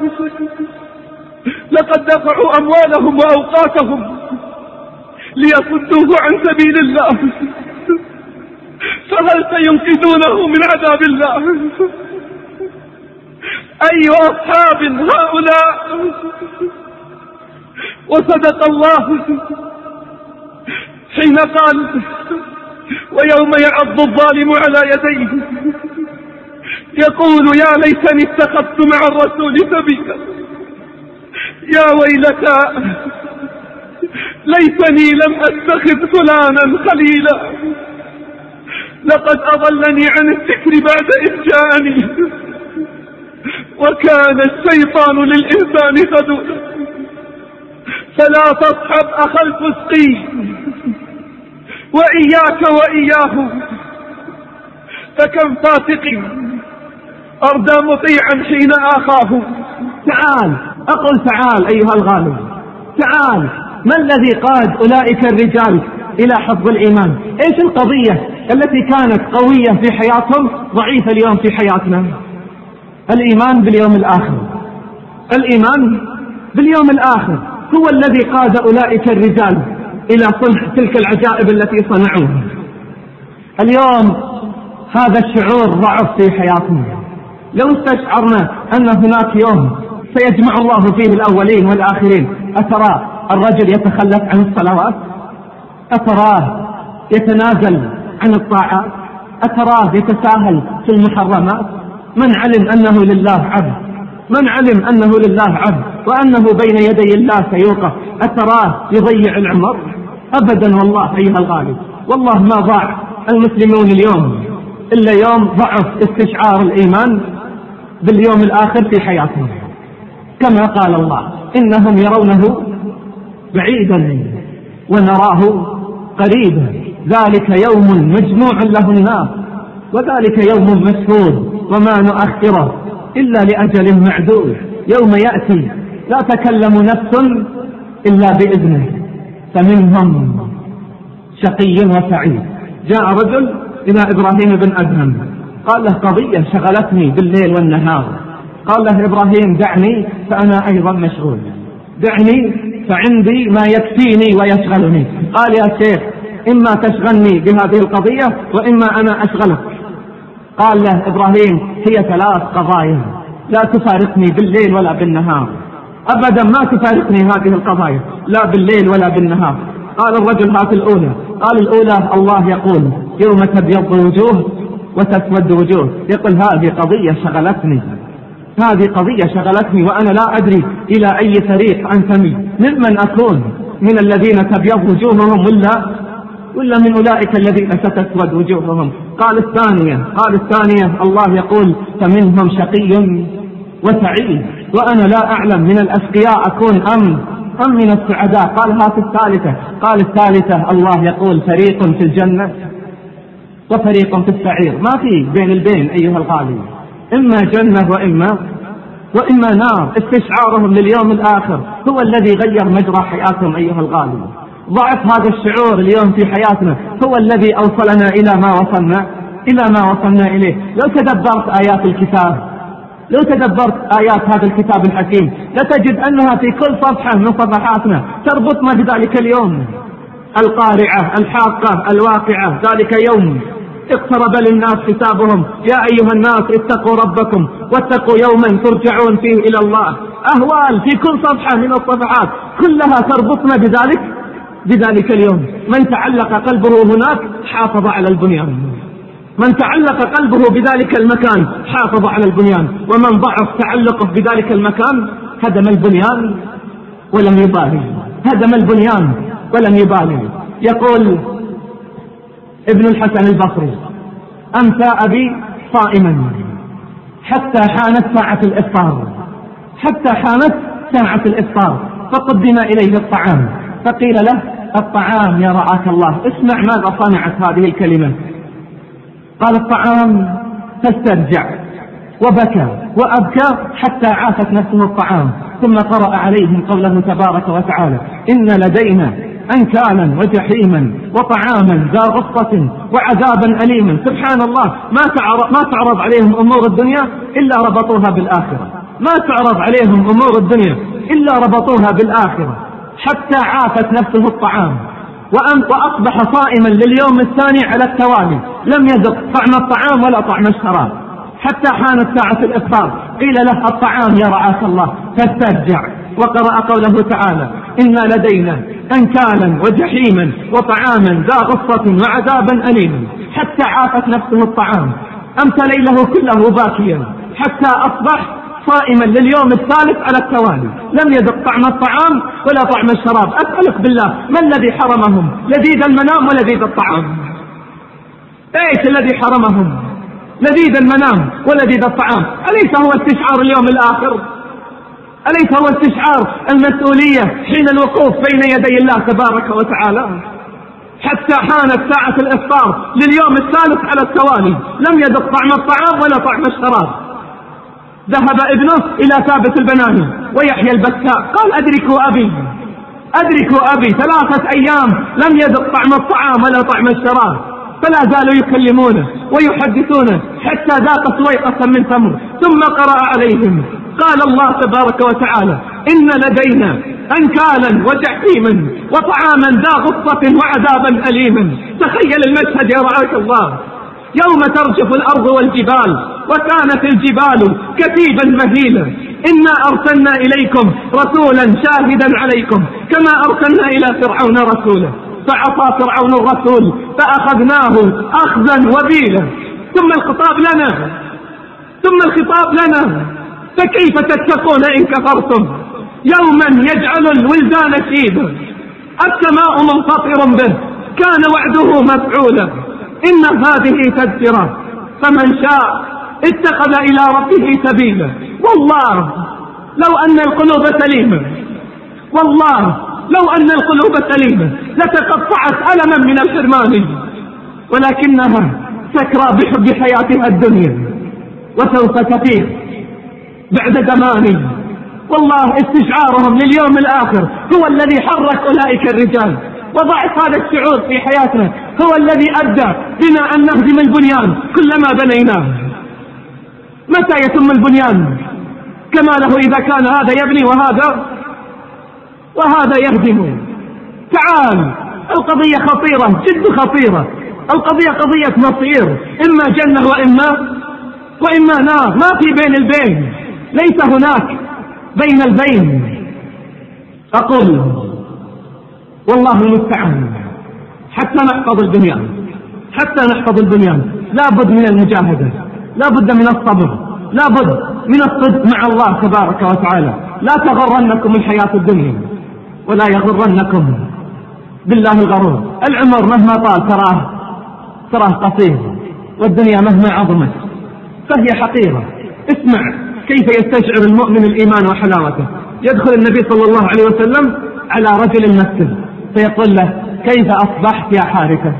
لقد دفعوا أموالهم وأوقاتهم ليصدوه عن سبيل الله، فهل سينقذونه من عذاب الله؟ أي أصحاب هؤلاء؟ وصدق الله حين قال ويوم يعض الظالم على يديه يقول يا ليتني اتخذت مع الرسول سبيلا، يا ويلتى ليتني لم أتخذ فلانا خليلا، لقد أضلني عن الذكر بعد إذ جاءني، وكان الشيطان للإنسان خذولا. فلا تصحب أخا الفسقي وإياك وإياه، فكم فاسق أردى مطيعا حين آخاه. تعال، أقل تعال أيها الغالب، تعال. ما الذي قاد أولئك الرجال إلى حفظ الإيمان؟ إيش القضية التي كانت قوية في حياتهم ضعيفة اليوم في حياتنا؟ الإيمان باليوم الآخر. الإيمان باليوم الآخر هو الذي قاد أولئك الرجال إلى صنع تلك العجائب التي صنعوها. اليوم هذا الشعور ضعف في حياتنا. لو استشعرنا أن هناك يوم سيجمع الله فيه الأولين والآخرين، أترى الرجل يتخلف عن الصلوات؟ أتراه يتنازل عن الطاعات؟ أتراه يتساهل في المحرمات؟ من علم أنه لله عبد، من علم أنه لله عبد وأنه بين يدي الله سيوقف، أتراه يضيع العمر؟ أبدا والله أيها الغالب، والله ما ضاع المسلمون اليوم إلا يوم ضعف استشعار الإيمان باليوم الآخر في حياتهم. كما قال الله إنهم يرونه بعيدا ونراه قريبا، ذلك يوم مجموع له الناس وذلك يوم مشهود وما نؤخره إلا لأجل معدود، يوم يأتي لا تكلم نفس إلا بإذنه فمنهم شقي وسعيد. جاء رجل إلى إبراهيم بن أدهم قال له قضية شغلتني بالليل والنهار. قال له إبراهيم دعني فأنا أيضا مشغول، دعني فعندي ما يكفيني ويشغلني. قال يا شيخ إما تشغلني بهذه القضية وإما أنا أشغلك. قال له إبراهيم هي ثلاث قضايا لا تفارقني بالليل ولا بالنهار، أبدا ما تفارقني هذه القضايا لا بالليل ولا بالنهار. قال الرجل هات الأولى. قال الأولى الله يقول يوم تبيض وجوه وتسود وجوه، يقول هذه قضية شغلتني، هذه قضية شغلتني وأنا لا أدري إلى أي فريق أنتمي، ممن أكون من الذين تبيض وجوههم ولا ولا من أولئك الذين ستسود وجوههم. قال الثانية قال الثانية الله يقول فمنهم شقي وسعيد، وأنا لا أعلم من الأشقياء أكون أم أم من السعداء. قال هات الثالثة. قال الثالثة الله يقول فريق في الجنة وفريق في السعير، ما في بين البين أيها الغالي، إما جنة وإما وإما نار. استشعارهم لليوم الآخر هو الذي غير مجرى حياتهم أيها الغالي. ضعف هذا الشعور اليوم في حياتنا هو الذي أوصلنا إلى ما وصلنا إلى ما وصلنا إليه. لو تدبرت آيات الكتاب، لو تدبرت آيات هذا الكتاب الحكيم لتجد أنها في كل صفحة من صفحاتنا تربطنا بذلك اليوم. القارعة، الحاقة، الواقعة، ذلك يوم اقترب للناس حسابهم، يا أيها الناس اتقوا ربكم واتقوا يوما ترجعون فيه إلى الله. أهوال في كل صفحة من الصفحات كلها تربطنا بذلك بذلك اليوم. من تعلق قلبه هناك حافظ على البنيان، من تعلق قلبه بذلك المكان حافظ على البنيان، ومن ضعف تعلقه بذلك المكان هدم البنيان ولم يبالي، هدم البنيان ولم يبالي. يقول ابن الحسن البصري أمسى أبي صائما حتى حانت ساعة الإفطار، حتى حانت ساعة الإفطار فقدم إليه الطعام فقيل له الطعام يا رعاك الله. اسمع ماذا صنعت هذه الكلمة. قال الطعام فاسترجع وبكى وأبكى حتى عافت نفسه الطعام، ثم قرأ عليهم قوله تبارك وتعالى إن لدينا أنكالا وجحيما وطعاما ذا غصة وعذابا أليما. سبحان الله، ما تعرض, ما تعرض عليهم أمور الدنيا إلا ربطوها بالآخرة، ما تعرض عليهم أمور الدنيا إلا ربطوها بالآخرة. حتى عافت نفسه الطعام وأصبح صائما لليوم الثاني على التوالي، لم يذق طعم الطعام ولا طعم الشراب، حتى حانت ساعة الإفطار قيل له الطعام يا رعاك الله فاسترجع وقرأ قوله تعالى إن لدينا أنكالا وجحيما وطعاما ذا غصة وعذابا أليما، حتى عافت نفسه الطعام، أمسى ليله كله باكيا حتى أصبح صائما لليوم الثالث على التوالي، لم يذق طعم الطعام ولا طعم الشراب. أسألك بالله ما الذي حرمهم لذيذ المنام ولذيذ الطعام؟ ايش الذي حرمهم لذيذ المنام ولذيذ الطعام؟ أليس هو استشعار اليوم الآخر؟ أليس هو استشعار المسؤولية حين الوقوف بين يدي الله تبارك وتعالى؟ حتى حانت ساعة الإفطار لليوم الثالث على التوالي لم يذق طعم الطعام ولا طعم الشراب. ذهب ابنه إلى ثابت البناني ويحيى البكاء قال أدركوا أبي أدركوا أبي، ثلاثة أيام لم يذق طعم الطعام ولا طعم الشراب، فلا زالوا يكلمونه ويحدثونه حتى ذاق سويقة من تمر. ثم قرأ عليهم قال الله تبارك وتعالى إن لدينا أنكالا وجحيما وطعاما ذا غصة وعذابا أليما. تخيل المشهد يا رعاك الله، يوم ترجف الأرض والجبال وكانت الجبال كثيبا مهيلا، إنا أرسلنا إليكم رسولا شاهدا عليكم كما أرسلنا إلى فرعون رسولا فعصى فرعون الرسول فأخذناه أخذا وبيلا. ثم الخطاب لنا ثم الخطاب لنا فكيف تتقون إن كفرتم يوما يجعل الولدان شيبا، السماء منفطر به كان وعده مفعولا، إن هذه تذكرة فمن شاء اتخذ إلى ربه سبيلا. والله لو أن القلوب سليمة، والله لو أن القلوب سليمة لتقطعت ألما من الحرمان، ولكنها سكرى بحب حياتها الدنيا وسوف تفيق بعد زمان. والله استشعارهم لليوم الآخر هو الذي حرك أولئك الرجال، وضعف هذا الشعور في حياتنا هو الذي أدى بنا أن نهدم البنيان كلما بنيناه. متى يتم البنيان كماله إذا كان هذا يبني وهذا وهذا يهدم؟ تعال، القضية خطيرة جد خطيرة، القضية قضية مصير، إما جنة وإما وإما نار، ما في بين البين، ليس هناك بين البين. أقول والله المستعان حتى نحفظ البنيان، حتى نحفظ البنيان لا بد من المجاهدة، لا بد من الصبر، لا بد من الصدق مع الله تبارك وتعالى. لا تغرنكم الحياة الدنيا ولا يغرنكم بالله الغرور. العمر مهما طال تراه تراه قصير، والدنيا مهما عظمت فهي حقيرة. اسمع كيف يستشعر المؤمن الإيمان وحلاوته. يدخل النبي صلى الله عليه وسلم على رجل المسجد فيقول له كيف أصبحت يا حارثة؟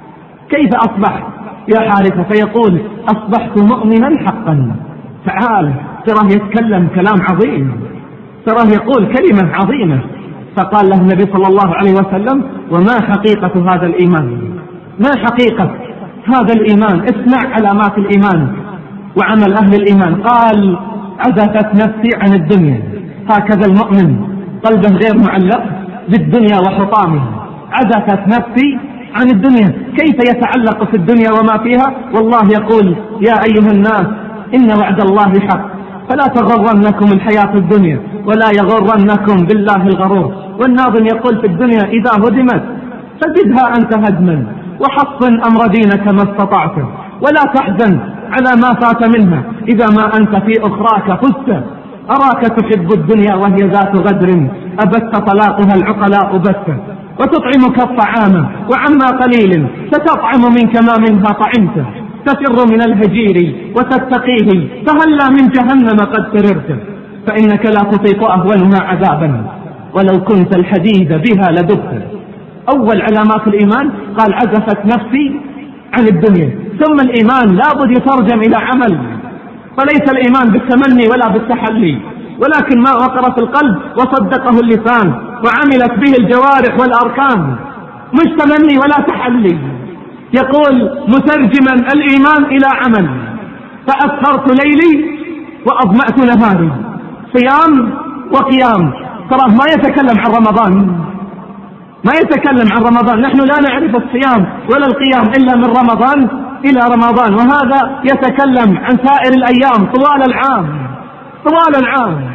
كيف أصبحت يا حارثة؟ فيقول أصبحت مؤمنا حقا. تعال، تراه يتكلم كلام عظيم، تراه يقول كلمة عظيمة. فقال له النبي صلى الله عليه وسلم وما حقيقة هذا الإيمان؟ ما حقيقة هذا الإيمان؟ اسمع علامات الإيمان وعمل أهل الإيمان. قال عزفت نفسي عن الدنيا. هكذا المؤمن قلبه غير معلق بالدنيا وحطامها. عزفت نفسي عن الدنيا. كيف يتعلق في الدنيا وما فيها؟ والله يقول يا أيها الناس إن وعد الله حق فلا تغرنكم الحياة الدنيا ولا يغرنكم بالله الغرور. والناظم يقول في الدنيا إذا هدمت فزدها أنت هدما وحصن أمر دينك ما استطعت، ولا تحزن على ما فات منها إذا ما أنت في أخراك فزت. أراك تحب الدنيا وهي ذات غدر أبت طلاقها العقلاء بت، وتطعمك الطعام وعما قليل ستطعم منك ما منها طعمت. تفر من الهجير وتتقيه فهلا من جهنم قد فررت، فإنك لا تطيق أهونها عذابا ولو كنت الحديد بها لدبت. أول علامات الإيمان قال عزفت نفسي عن الدنيا. ثم الإيمان لابد يترجم إلى عمل، فليس الإيمان بالتمني ولا بالتحلي، ولكن ما وقر في القلب وصدقه اللسان وعملت به الجوارح والأركان، مش تمني ولا تحلي. يقول مترجما الإيمان إلى عمل فأسهرت ليلي وأظمأت نهاري، صيام وقيام. تراه ما يتكلم عن رمضان، ما يتكلم عن رمضان. نحن لا نعرف الصيام ولا القيام إلا من رمضان، إلى رمضان، وهذا يتكلم عن سائر الأيام طوال العام طوال العام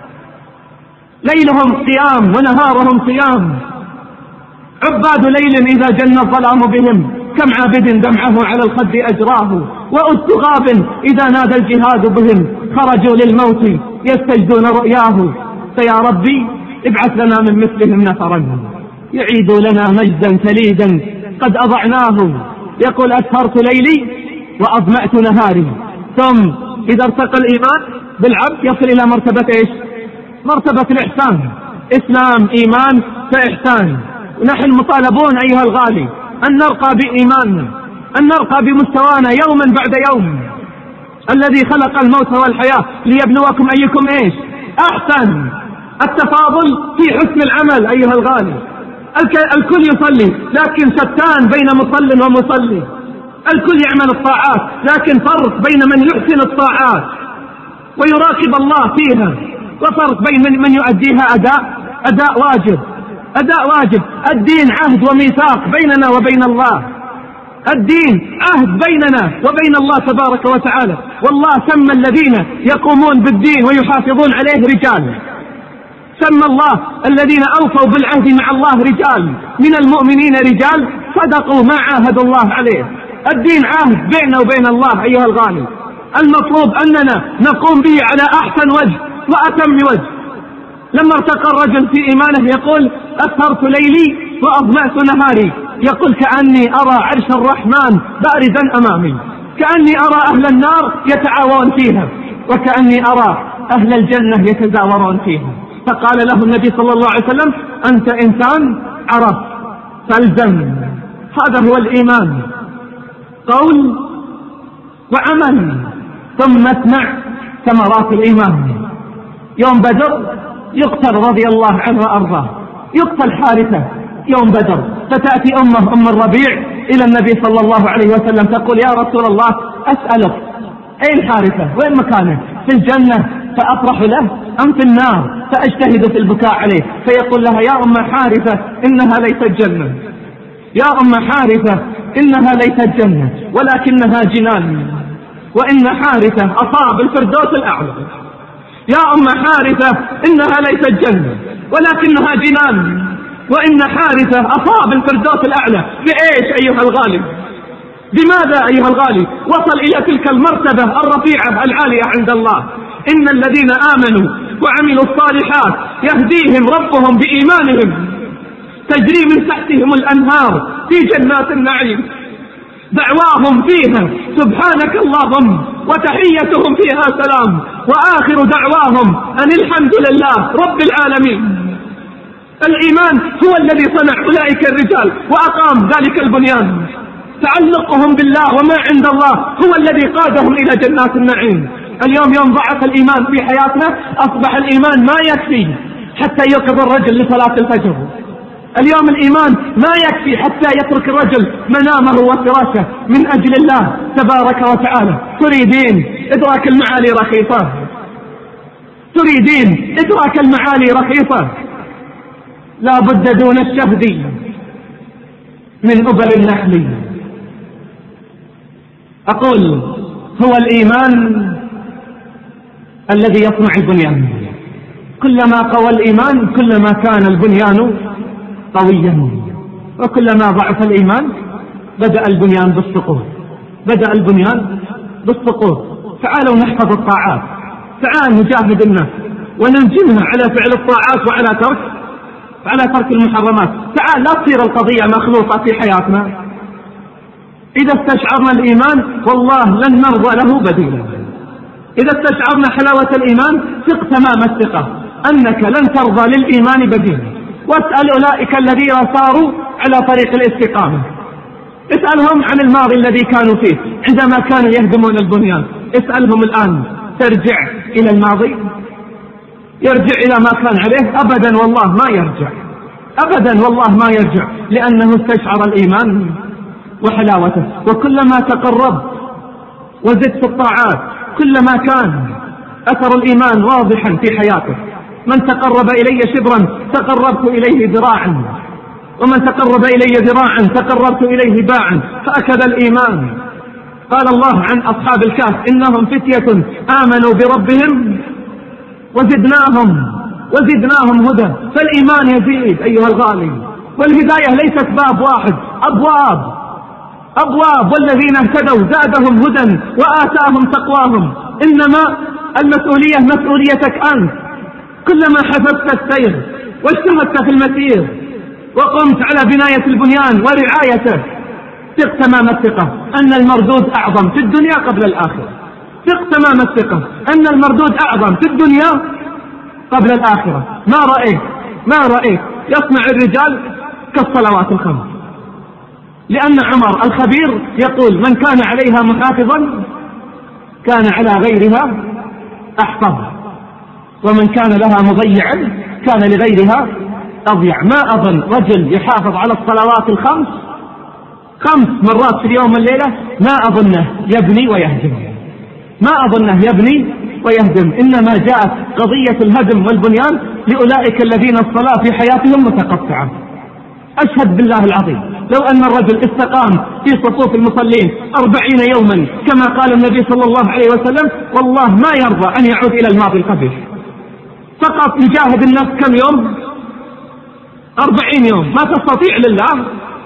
ليلهم قيام ونهارهم صيام. عباد ليل إذا جن الظلام بهم، كم عابد دمعه على الخد أجراه. وأد غاب إذا نادى الجهاد بهم، خرجوا للموت يستجدون رؤياه. فيا ربي ابعث لنا من مثلهم نفرا، يعيدوا لنا مجدا تليدا قد أضعناه. يقول أسهرت ليلي وأظمأت نهاري. ثم إذا ارتقى الإيمان بالعبد يصل إلى مرتبة إيش؟ مرتبة الإحسان. إسلام إيمان فإحسان. ونحن مطالبون أيها الغالي أن نرقى بإيماننا، أن نرقى بمستوانا يوما بعد يوم. الذي خلق الموت والحياة ليبلوكم أيكم إيش؟ أحسن. التفاضل في حسن العمل أيها الغالي. الكل يصلي لكن شتان بين مصل ومصلي. الكل يعمل الطاعات لكن فرق بين من يحسن الطاعات ويراقب الله فيها، وفرق بين من يؤديها أداء أداء واجب أداء واجب. الدين عهد وميثاق بيننا وبين الله. الدين عهد بيننا وبين الله تبارك وتعالى. والله سمى الذين يقومون بالدين ويحافظون عليه رجال. سمى الله الذين أوفوا بالعهد مع الله رجال، من المؤمنين رجال صدقوا ما عاهدوا الله عليه. الدين عهد بيننا وبين الله أيها الغالي. المطلوب أننا نقوم به على أحسن وجه وأتم وجه. لما ارتقى الرجل في إيمانه يقول أسهرت ليلي وأظمأت نهاري. يقول كأني أرى عرش الرحمن بارزا أمامي، كأني أرى أهل النار يتعاون فيها، وكأني أرى أهل الجنة يتزاورون فيها. فقال له النبي صلى الله عليه وسلم أنت إنسان عرف فالزم. هذا هو الإيمان، قول وعمل. ثم اسمع ثمرات الإيمان. يوم بدر يقتل رضي الله عنه وأرضاه، يقتل حارثة يوم بدر. فتأتي أمه أم الربيع إلى النبي صلى الله عليه وسلم تقول يا رسول الله أسألك أين حارثة؟ وين مكانه؟ في الجنة فأفرح له أم في النار فأجتهد في البكاء عليه؟ فيقول لها يا أم حارثة إنها ليست جنة، يا أم حارثة إنها ليست جنة ولكنها جنان، وإن حارثة أصاب الفردوس الأعلى. يا أم حارثة إنها ليست جنة ولكنها جنان، وإن حارثة أصاب الفردوس الأعلى. بإيش أيها الغالي؟ بماذا أيها الغالي وصل إلى تلك المرتبة الرفيعة العالية عند الله؟ إن الذين آمنوا وعملوا الصالحات يهديهم ربهم بإيمانهم، تجري من تحتهم الأنهار في جنات النعيم، دعواهم فيها سبحانك اللهم وتحيتهم فيها سلام، وآخر دعواهم أن الحمد لله رب العالمين. الإيمان هو الذي صنع أولئك الرجال وأقام ذلك البنيان. تعلقهم بالله وما عند الله هو الذي قادهم إلى جنات النعيم. اليوم يوم ضعف الإيمان في حياتنا، أصبح الإيمان ما يكفي حتى يقظ الرجل لصلاة الفجر. اليوم الإيمان ما يكفي حتى يترك الرجل منامه وفراشه من أجل الله تبارك وتعالى. تريدين إدراك المعالي رخيصة، تريدين إدراك المعالي رخيصة، لا بد دون الشهد من أبل النحل. أقول هو الإيمان الذي يصنع البنيان. كلما قوى الإيمان كلما كان البنيان قويا، وكلما ضعف الإيمان بدأ البنيان بالسقوط، بدأ البنيان بالسقوط. تعالوا نحفظ الطاعات، تعال نجاهد النفس وننجمها على فعل الطاعات وعلى ترك على ترك المحرمات. تعال لا تصير القضية مخلوطة في حياتنا. إذا استشعرنا الإيمان والله لن نرضى له بديلا. إذا استشعرنا حلاوة الإيمان ثق تمام الثقة أنك لن ترضى للإيمان بديلا. واسأل أولئك الذين صاروا على طريق الاستقامة، اسألهم عن الماضي الذي كانوا فيه عندما كانوا يهدمون البنيان. اسألهم الآن ترجع إلى الماضي؟ يرجع إلى ما كان عليه؟ أبدا والله ما يرجع، أبدا والله ما يرجع، لأنه استشعر الإيمان وحلاوته. وكلما تقرب وزدت في الطاعات كلما كان أثر الإيمان واضحا في حياته. من تقرب إلي شبرا تقربت إليه ذراعا، ومن تقرب إلي ذراعا تقربت إليه باعا. فأكد الإيمان قال الله عن أصحاب الكهف إنهم فتية آمنوا بربهم وزدناهم وزدناهم هدى. فالإيمان يزيد أيها الغالي، والهداية ليست باب واحد، أبواب أبواب. والذين اهتدوا زادهم هدى وآتاهم تقواهم. إنما المسؤولية مسؤوليتك أنت. كلما حفظت السير واجتهدت في المسير وقمت على بناية البنيان ورعايته، ثق تمام الثقة أن المردود أعظم في الدنيا قبل الآخرة. ثق تمام الثقة أن المردود أعظم في الدنيا قبل الآخرة. ما رأيت ما رأيت يصنع الرجال كالصلوات الخمس، لأن عمر الخبير يقول من كان عليها محافظا كان على غيرها أحفظ، ومن كان لها مضيعا كان لغيرها أضيع. ما أظن رجل يحافظ على الصلوات الخمس خمس مرات في اليوم والليلة ما أظنه يبني ويهدم، ما أظنه يبني ويهدم. إنما جاءت قضية الهدم والبنيان لأولئك الذين الصلاة في حياتهم متقطعة. أشهد بالله العظيم لو أن الرجل استقام في صفوف المصلين أربعين يوما كما قال النبي صلى الله عليه وسلم، والله ما يرضى أن يعود إلى الماضي القبيح. فقط يجاهد النفس كم يوم؟ أربعين يوم. ما تستطيع لله،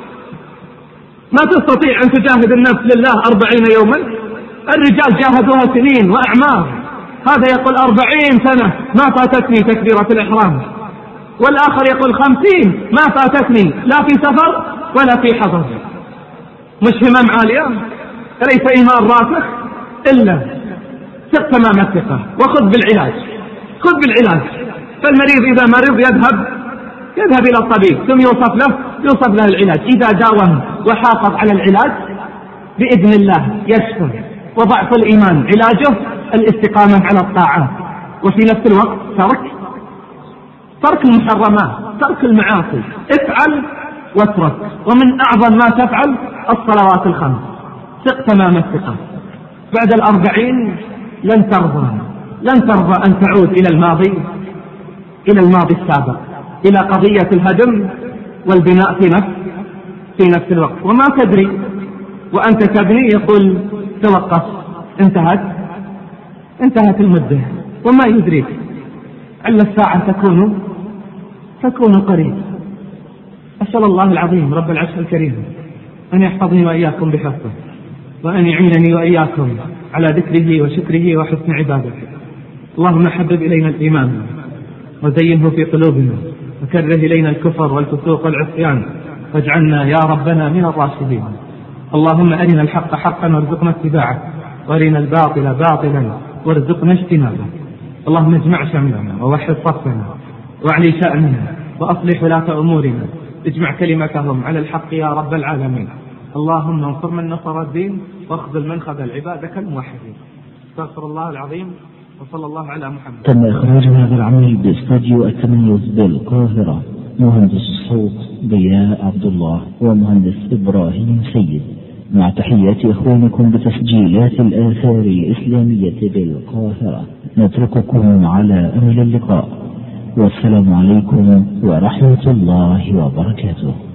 ما تستطيع أن تجاهد النفس لله أربعين يوما. الرجال جاهدوها سنين وأعمار، هذا يقول أربعين سنة ما فاتتني تكبيرة الإحرام، والآخر يقول خمسين ما فاتتني لا في سفر ولا في حضر. مش همم عالية، ليس إيمان راسخ إلا ثق تمام الثقة وخذ بالعلاج، خذ بالعلاج. فالمريض إذا مرض يذهب يذهب إلى الطبيب ثم يوصف له يوصف له العلاج. إذا داوم وحافظ على العلاج بإذن الله يشفى. وضعف الإيمان علاجه الاستقامة على الطاعات، وفي نفس الوقت ترك ترك المحرمات، ترك المعاصي. افعل واترك. ومن أعظم ما تفعل الصلوات الخمس. ثق تمام الثقة بعد الأربعين لن ترضى لن ترضى أن تعود إلى الماضي إلى الماضي السابق، إلى قضية الهدم والبناء في نفس في نفس الوقت. وما تدري وأنت تبني يقول توقف، انتهت انتهت المدة. وما يدريك على الساعة تكون تكون قريب. أسأل الله العظيم رب العرش الكريم أن يحفظني وإياكم بحفظه، وأن يعينني وإياكم على ذكره وشكره وحسن عبادته. اللهم حبب إلينا الإيمان وزينه في قلوبنا، وكره إلينا الكفر والفسوق والعصيان، واجعلنا يا ربنا من الراشدين. اللهم أرنا الحق حقا وارزقنا اتباعه، وارنا الباطل باطلا وارزقنا اجتنابه. اللهم اجمع شملنا ووحد صفنا واعلي شأننا وأصلح ولاة أمورنا، اجمع كلمتهم على الحق يا رب العالمين. اللهم انصر من نصر الدين واخذل من خذل عبادك الموحدين. استغفر الله العظيم، وصلى الله على محمد. تم إخراج هذا العمل باستوديو التميز بالقاهرة. مهندس الصوت ضياء عبد الله ومهندس إبراهيم سيد، مع تحيات إخوانكم بتسجيلات الآثار الإسلامية بالقاهرة. نترككم على أمل اللقاء، والسلام عليكم ورحمة الله وبركاته.